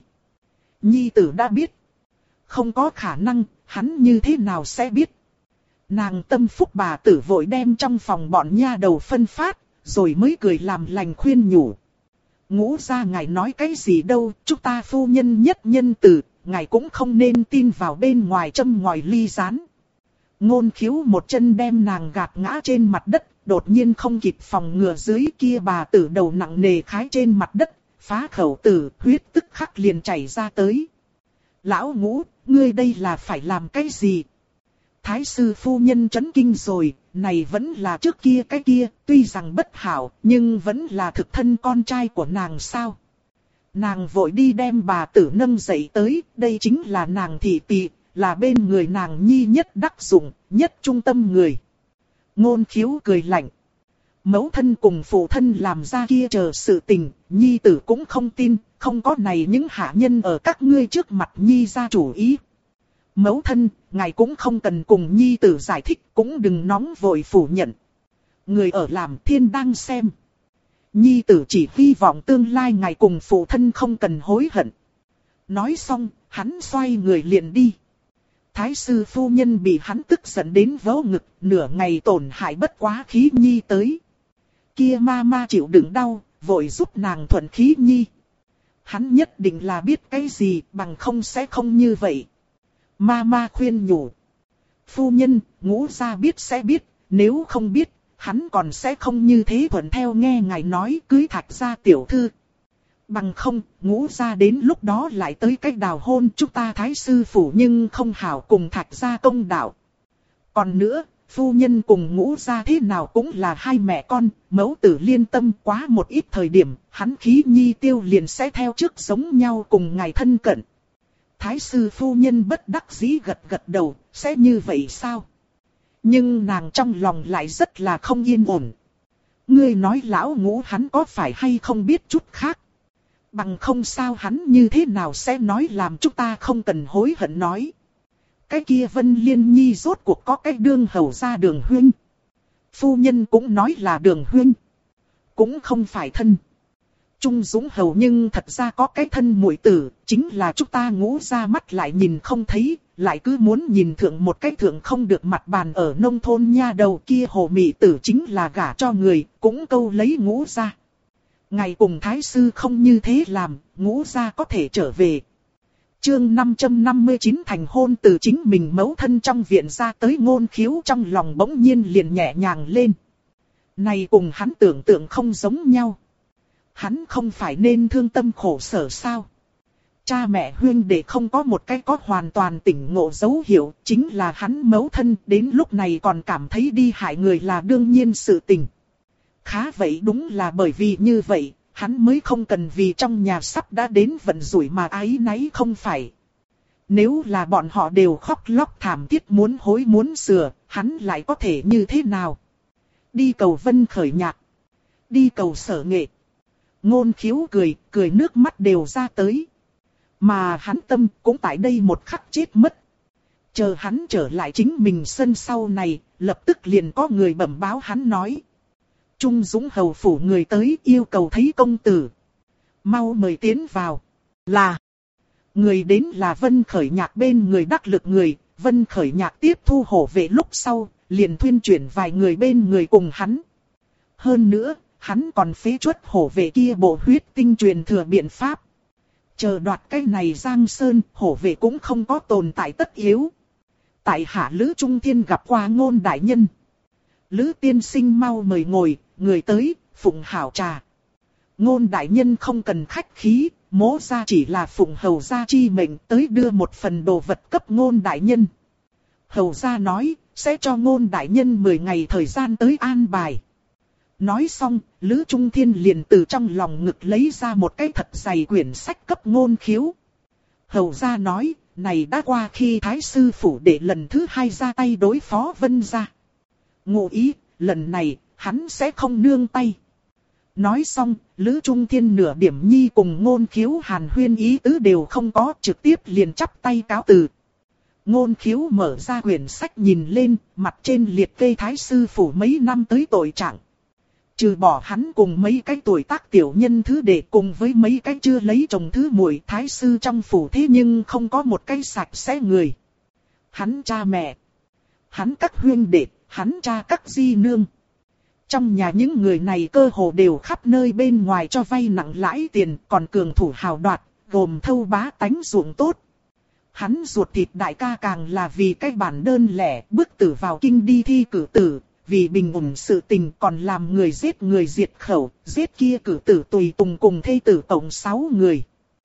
[SPEAKER 1] Nhi tử đã biết. Không có khả năng, hắn như thế nào sẽ biết? Nàng tâm phúc bà tử vội đem trong phòng bọn nha đầu phân phát, rồi mới cười làm lành khuyên nhủ. Ngũ gia ngài nói cái gì đâu, chúng ta phu nhân nhất nhân tử, ngài cũng không nên tin vào bên ngoài châm ngòi ly rán. Ngôn Khiếu một chân đem nàng gạt ngã trên mặt đất, đột nhiên không kịp phòng ngừa dưới kia bà tử đầu nặng nề khái trên mặt đất, phá khẩu tử, huyết tức khắc liền chảy ra tới. Lão Ngũ, ngươi đây là phải làm cái gì? Thái sư phu nhân chấn kinh rồi, này vẫn là trước kia cái kia, tuy rằng bất hảo, nhưng vẫn là thực thân con trai của nàng sao? Nàng vội đi đem bà tử nâng dậy tới, đây chính là nàng thị tỳ, là bên người nàng nhi nhất đắc dụng, nhất trung tâm người. Ngôn Khiếu cười lạnh. Mẫu thân cùng phụ thân làm ra kia chờ sự tình, nhi tử cũng không tin, không có này những hạ nhân ở các ngươi trước mặt nhi ra chủ ý. Mẫu thân, ngài cũng không cần cùng nhi tử giải thích, cũng đừng nóng vội phủ nhận. Người ở làm thiên đang xem. Nhi tử chỉ hy vọng tương lai ngài cùng phụ thân không cần hối hận. Nói xong, hắn xoay người liền đi. Thái sư phu nhân bị hắn tức giận đến vỡ ngực, nửa ngày tổn hại bất quá khí nhi tới. Kia ma chịu đựng đau, vội giúp nàng thuận khí nhi. Hắn nhất định là biết cái gì, bằng không sẽ không như vậy. Ma khuyên nhủ. Phu nhân, Ngũ gia biết sẽ biết, nếu không biết, hắn còn sẽ không như thế thuận theo nghe ngài nói cưới Thạch gia tiểu thư. Bằng không, Ngũ gia đến lúc đó lại tới cách đào hôn chúng ta thái sư phủ nhưng không hảo cùng Thạch gia công đạo. Còn nữa, phu nhân cùng Ngũ gia thế nào cũng là hai mẹ con, mẫu tử liên tâm quá một ít thời điểm, hắn khí nhi tiêu liền sẽ theo trước giống nhau cùng ngài thân cận. Thái sư phu nhân bất đắc dĩ gật đầu, sẽ như vậy sao? Nhưng nàng trong lòng lại rất là không yên ổn. Ngươi nói lão Ngũ hắn có phải hay không biết chút khác? Bằng không sao hắn như thế nào sẽ nói làm chúng ta không cần hối hận nói. Cái kia Vân Liên Nhi rốt cuộc có cái đương hầu ra Đường huynh. Phu nhân cũng nói là Đường huynh. Cũng không phải thân. Trung Dũng hầu nhưng thật ra có cái thân muội tử, chính là chúng ta Ngũ ra mắt lại nhìn không thấy, lại cứ muốn nhìn thượng một cái thượng không được mặt bàn ở nông thôn nha đầu kia hồ mị tử chính là gả cho người, cũng câu lấy Ngũ ra. Ngày cùng thái sư không như thế làm, Ngũ ra có thể trở về. Chương 559 thành hôn từ chính mình mẫu thân trong viện ra tới Ngôn Khiếu trong lòng bỗng nhiên liền nhẹ nhàng lên. Này cùng hắn tưởng tượng không giống nhau. Hắn không phải nên thương tâm khổ sở sao? Cha mẹ huynh đệ không có một cái có hoàn toàn tỉnh ngộ dấu hiệu, chính là hắn mẫu thân đến lúc này còn cảm thấy đi hại người là đương nhiên sự tình. Khá vậy đúng là bởi vì như vậy, hắn mới không cần vì trong nhà sắp đã đến vận rủi mà áy náy không phải. Nếu là bọn họ đều khóc lóc thảm thiết muốn hối muốn sửa, hắn lại có thể như thế nào? Đi cầu Vân khởi nhạc, đi cầu Sở Nghệ. Ngôn Khiếu cười nước mắt đều ra tới. Mà hắn tâm cũng tại đây một khắc chết mất. Chờ hắn trở lại chính mình sân sau này, lập tức liền có người bẩm báo hắn nói. Trung Dũng hầu phủ người tới yêu cầu thấy công tử. Mau mời tiến vào. Là, người đến là Vân Khởi Nhạc bên người đắc lực người, Vân Khởi Nhạc tiếp thu hổ vệ lúc sau, liền thuyên chuyển vài người bên người cùng hắn. Hơn nữa, hắn còn phế chuất hổ vệ kia bộ huyết tinh truyền thừa biện pháp. Chờ đoạt cái này Giang Sơn, hổ vệ cũng không có tồn tại tất yếu. Tại hạ Lữ Trung Thiên gặp qua Ngôn đại nhân. Lữ tiên sinh mau mời ngồi, người tới, phụng hảo trà. Ngôn đại nhân không cần khách khí, mỗ gia chỉ là phụng hầu gia chi mệnh tới đưa một phần đồ vật cấp Ngôn đại nhân. Hầu gia nói, sẽ cho Ngôn đại nhân 10 ngày thời gian tới an bài. Nói xong, Lữ Trung Thiên liền từ trong lòng ngực lấy ra một cái thật dày quyển sách cấp Ngôn Khiếu. Hầu gia nói, này đã qua khi Thái sư phủ để lần thứ 2 ra tay đối phó Vân gia. Ngụ ý, lần này, hắn sẽ không nương tay. Nói xong, Lữ Trung Thiên nửa điểm nhi cùng Ngôn Khiếu hàn huyên ý tứ đều không có, trực tiếp liền chắp tay cáo từ. Ngôn Khiếu mở ra quyển sách nhìn lên, mặt trên liệt kê Thái sư phủ mấy năm tới tội trạng. Trừ bỏ hắn cùng mấy cái tuổi tác tiểu nhân thứ đệ cùng với mấy cái chưa lấy chồng thứ muội Thái sư trong phủ, thế nhưng không có một cái sạch sẽ người. Hắn cha mẹ, hắn các huynh đệ, hắn cha các di nương. Trong nhà những người này cơ hồ đều khắp nơi bên ngoài cho vay nặng lãi tiền, còn cường thủ hào đoạt, gồm thâu bá tánh ruộng tốt. Hắn ruột thịt đại ca càng là vì cái bản đơn lẻ bước tử vào kinh đi thi cử tử, vì bình ổn sự tình còn làm người diệt khẩu, giết kia cử tử tùy tùng cùng thê tử tổng 6 người.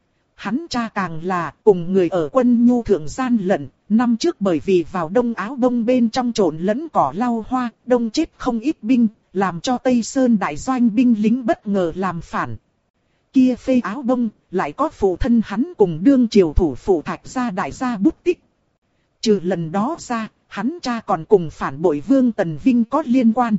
[SPEAKER 1] Hắn cha càng là cùng người ở quân nhu thượng gian lận, năm trước bởi vì vào đông áo đông bên trong trộn lẫn cỏ lau hoa, đông chết không ít binh, làm cho Tây Sơn đại doanh binh lính bất ngờ làm phản. Kia phê áo đông, lại có phụ thân hắn cùng đương triều thủ phủ Thạch gia đại gia bút tích. Trừ lần đó ra, hắn cha còn cùng phản bội Vương Tần Vinh có liên quan.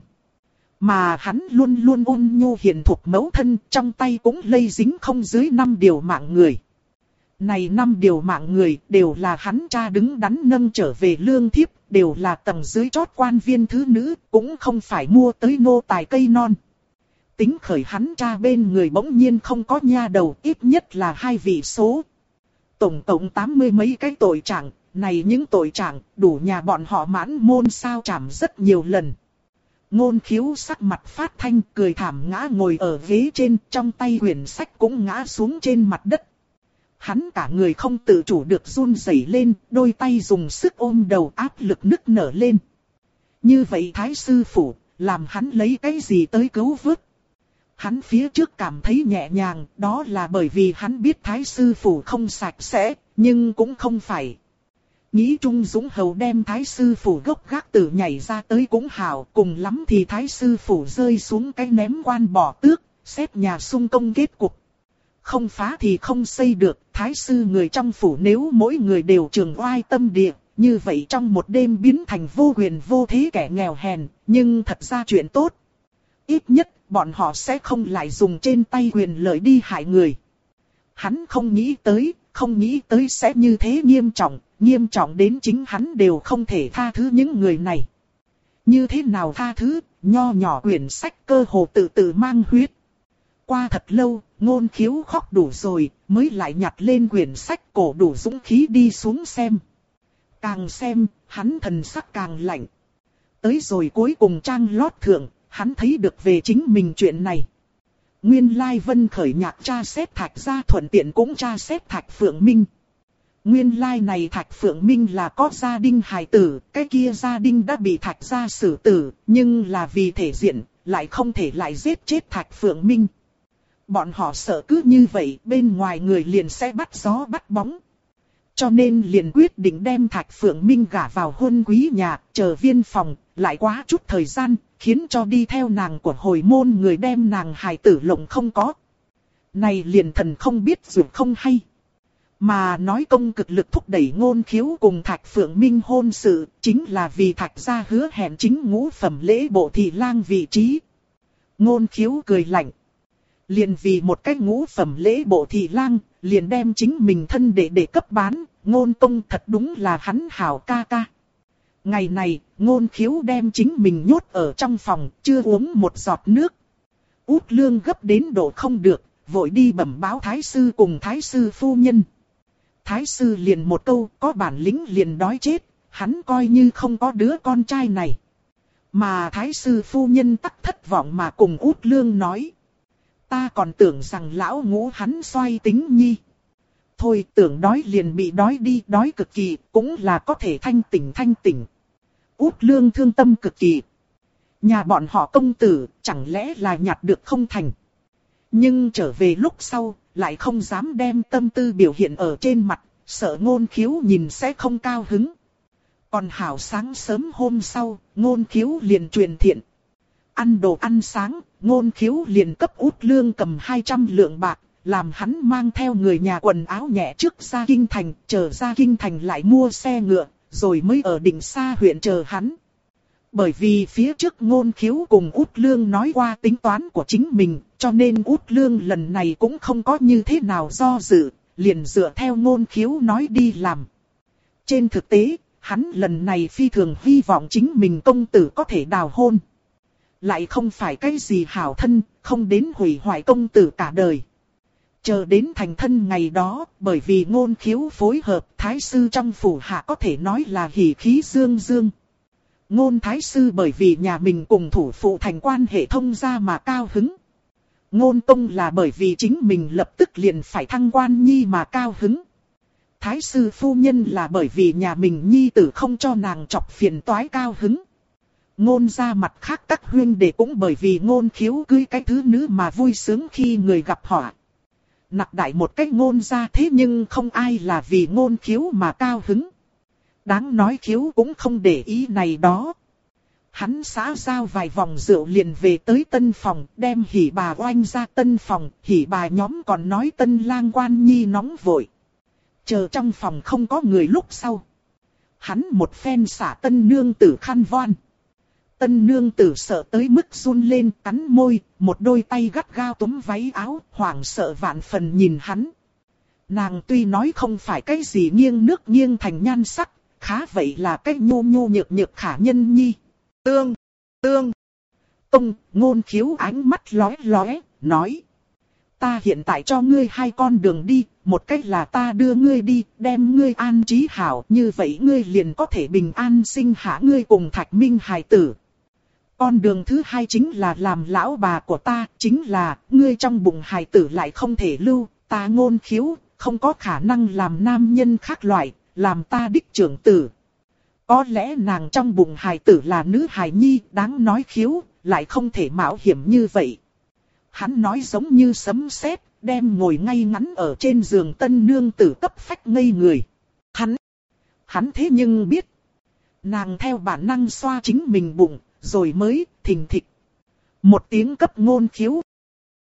[SPEAKER 1] Mà hắn luôn luôn ôn nhu hiền thục mẫu thân, trong tay cũng lây dính không dưới 5 điều mạng người. Này 5 điều mạng người đều là hắn cha đứng đắn nâng trở về lương thiếp, đều là tầng dưới chót quan viên thứ nữ, cũng không phải mua tới nô tài cây non. Tính khởi hắn cha bên người bỗng nhiên không có nha đầu, ít nhất là 2 vị số. Tổng cộng 80 mấy cái tội trạng, này những tội trạng đủ nhà bọn họ mãn môn sao chảm rất nhiều lần. Ngôn Khiếu sắc mặt phát thanh cười thảm ngã ngồi ở ghế trên, trong tay quyển sách cũng ngã xuống trên mặt đất. Hắn cả người không tự chủ được run rẩy lên, đôi tay dùng sức ôm đầu áp lực nức nở lên. Như vậy Thái sư phủ, làm hắn lấy cái gì tới cứu vớt? Hắn phía trước cảm thấy nhẹ nhàng, đó là bởi vì hắn biết Thái sư phủ không sạch sẽ, nhưng cũng không phải. Nghĩ Trung Dũng Hầu đem Thái sư phủ gốc gác tử nhảy ra tới cũng hảo, cùng lắm thì Thái sư phủ rơi xuống cái ném quan bỏ tước, xét nhà xung công kết cục. Không phá thì không xây được, Thái sư người trong phủ nếu mỗi người đều trường oai tâm địa, như vậy trong một đêm biến thành vô quyền vô thế kẻ nghèo hèn, nhưng thật ra chuyện tốt. Ít nhất, bọn họ sẽ không lại dùng trên tay quyền lợi đi hại người. Hắn không nghĩ tới sẽ như thế nghiêm trọng đến chính hắn đều không thể tha thứ những người này. Như thế nào tha thứ, nho nhỏ quyển sách cơ hồ tự mang huyết. Qua thật lâu, Ngôn Khiếu khóc đủ rồi, mới lại nhặt lên quyển sách cổ đủ dũng khí đi xuống xem. Càng xem, hắn thần sắc càng lạnh. Tới rồi cuối cùng trang lót thượng, hắn thấy được về chính mình chuyện này. Nguyên lai Vân Khởi Nhạc tra xét Thạch gia thuận tiện cũng tra xét Thạch Phượng Minh. Nguyên lai này Thạch Phượng Minh là có gia đình hài tử, cái kia gia đình đã bị Thạch gia xử tử, nhưng là vì thể diện, lại không thể lại giết chết Thạch Phượng Minh. Bọn họ sợ cứ như vậy, bên ngoài người liền sẽ bắt gió bắt bóng. Cho nên liền quyết định đem Thạch Phượng Minh gả vào hôn quý nhà, chờ viên phòng, lại quá chút thời gian, khiến cho đi theo nàng của hồi môn người đem nàng hài tử lộng không có. Này liền thần không biết dù không hay. Mà nói công cực lực thúc đẩy Ngôn Khiếu cùng Thạch Phượng Minh hôn sự, chính là vì Thạch gia hứa hẹn chính ngũ phẩm lễ bộ thị lang vị trí. Ngôn Khiếu cười lạnh. Liền vì một cái ngũ phẩm lễ bộ thị lang, liền đem chính mình thân để cấp bán, Ngôn công thật đúng là hắn hảo ca ca. Ngày này, Ngôn Khiếu đem chính mình nhốt ở trong phòng, chưa uống một giọt nước. Út lương gấp đến độ không được, vội đi bẩm báo thái sư cùng thái sư phu nhân. Thái sư liền một câu, có bản lĩnh liền đói chết, hắn coi như không có đứa con trai này. Mà thái sư phu nhân tắc thất vọng mà cùng Út Lương nói. Ta còn tưởng rằng lão Ngũ hắn xoay tính nhi. Thôi tưởng đói liền bị đói đi, đói cực kỳ, cũng là có thể thanh tỉnh. Út Lương thương tâm cực kỳ. Nhà bọn họ công tử, chẳng lẽ là nhặt được không thành. Nhưng trở về lúc sau, lại không dám đem tâm tư biểu hiện ở trên mặt, sợ Ngôn Khiếu nhìn sẽ không cao hứng. Còn hảo sáng sớm hôm sau, Ngôn Khiếu liền truyền thiện. Ăn đồ ăn sáng, Ngôn Khiếu liền cấp Út Lương cầm 200 lượng bạc, làm hắn mang theo người nhà quần áo nhẹ trước ra kinh thành, chờ ra kinh thành lại mua xe ngựa, rồi mới ở Định Sa huyện chờ hắn. Bởi vì phía trước Ngôn Khiếu cùng Út Lương nói qua tính toán của chính mình, cho nên Út Lương lần này cũng không có như thế nào do dự, liền dựa theo Ngôn Khiếu nói đi làm. Trên thực tế, hắn lần này phi thường hy vọng chính mình công tử có thể đào hôn. Lại không phải cái gì hảo thân, không đến hủy hoại công tử cả đời. Chờ đến thành thân ngày đó, bởi vì Ngôn Khiếu phối hợp, thái sư trong phủ hạ có thể nói là hỉ khí dương dương. Ngôn thái sư bởi vì nhà mình cùng thủ phụ thành quan hệ thông gia mà cao hứng. Ngôn tông là bởi vì chính mình lập tức liền phải thăng quan nhi mà cao hứng. Thái sư phu nhân là bởi vì nhà mình nhi tử không cho nàng chọc phiền toái cao hứng. Ngôn ra mặt khác các huynh đệ cũng bởi vì Ngôn Khiếu cưới cái thứ nữ mà vui sướng khi người gặp họa. Nặc đại một cách Ngôn ra thế nhưng không ai là vì Ngôn Khiếu mà cao hứng. Đáng nói Khiếu cũng không để ý này đó. Hắn xã giao vài vòng rượu liền về tới tân phòng, đem hỉ bà oanh ra tân phòng, hỉ bà nhóm còn nói tân lang quan nhi nóng vội. Chờ trong phòng không có người lúc sau. Hắn một phen xả tân nương tử khăn voan. Tân nương tử sợ tới mức run lên cắn môi, một đôi tay gắt gao túm váy áo, hoảng sợ vạn phần nhìn hắn. Nàng tuy nói không phải cái gì nghiêng nước nghiêng thành nhan sắc, khá vậy là cái nhô nhô nhược nhược khả nhân nhi. Tương. Tông, Ngôn Khiếu ánh mắt lóe lóe, nói. Ta hiện tại cho ngươi hai con đường đi, một cách là ta đưa ngươi đi, đem ngươi an trí hảo, như vậy ngươi liền có thể bình an sinh hạ ngươi cùng Thạch Minh hài tử. Con đường thứ hai chính là làm lão bà của ta, chính là, ngươi trong bụng hài tử lại không thể lưu, ta Ngôn Khiếu, không có khả năng làm nam nhân khác loại, làm ta đích trưởng tử. Có lẽ nàng trong bụng hài tử là nữ hài nhi, đáng nói Khiếu, lại không thể mạo hiểm như vậy. Hắn nói giống như sấm sét, đem ngồi ngay ngắn ở trên giường tân nương tử cấp phách ngây người. Hắn thế nhưng biết. Nàng theo bản năng xoa chính mình bụng, rồi mới thình thịch. Một tiếng cấp Ngôn Khiếu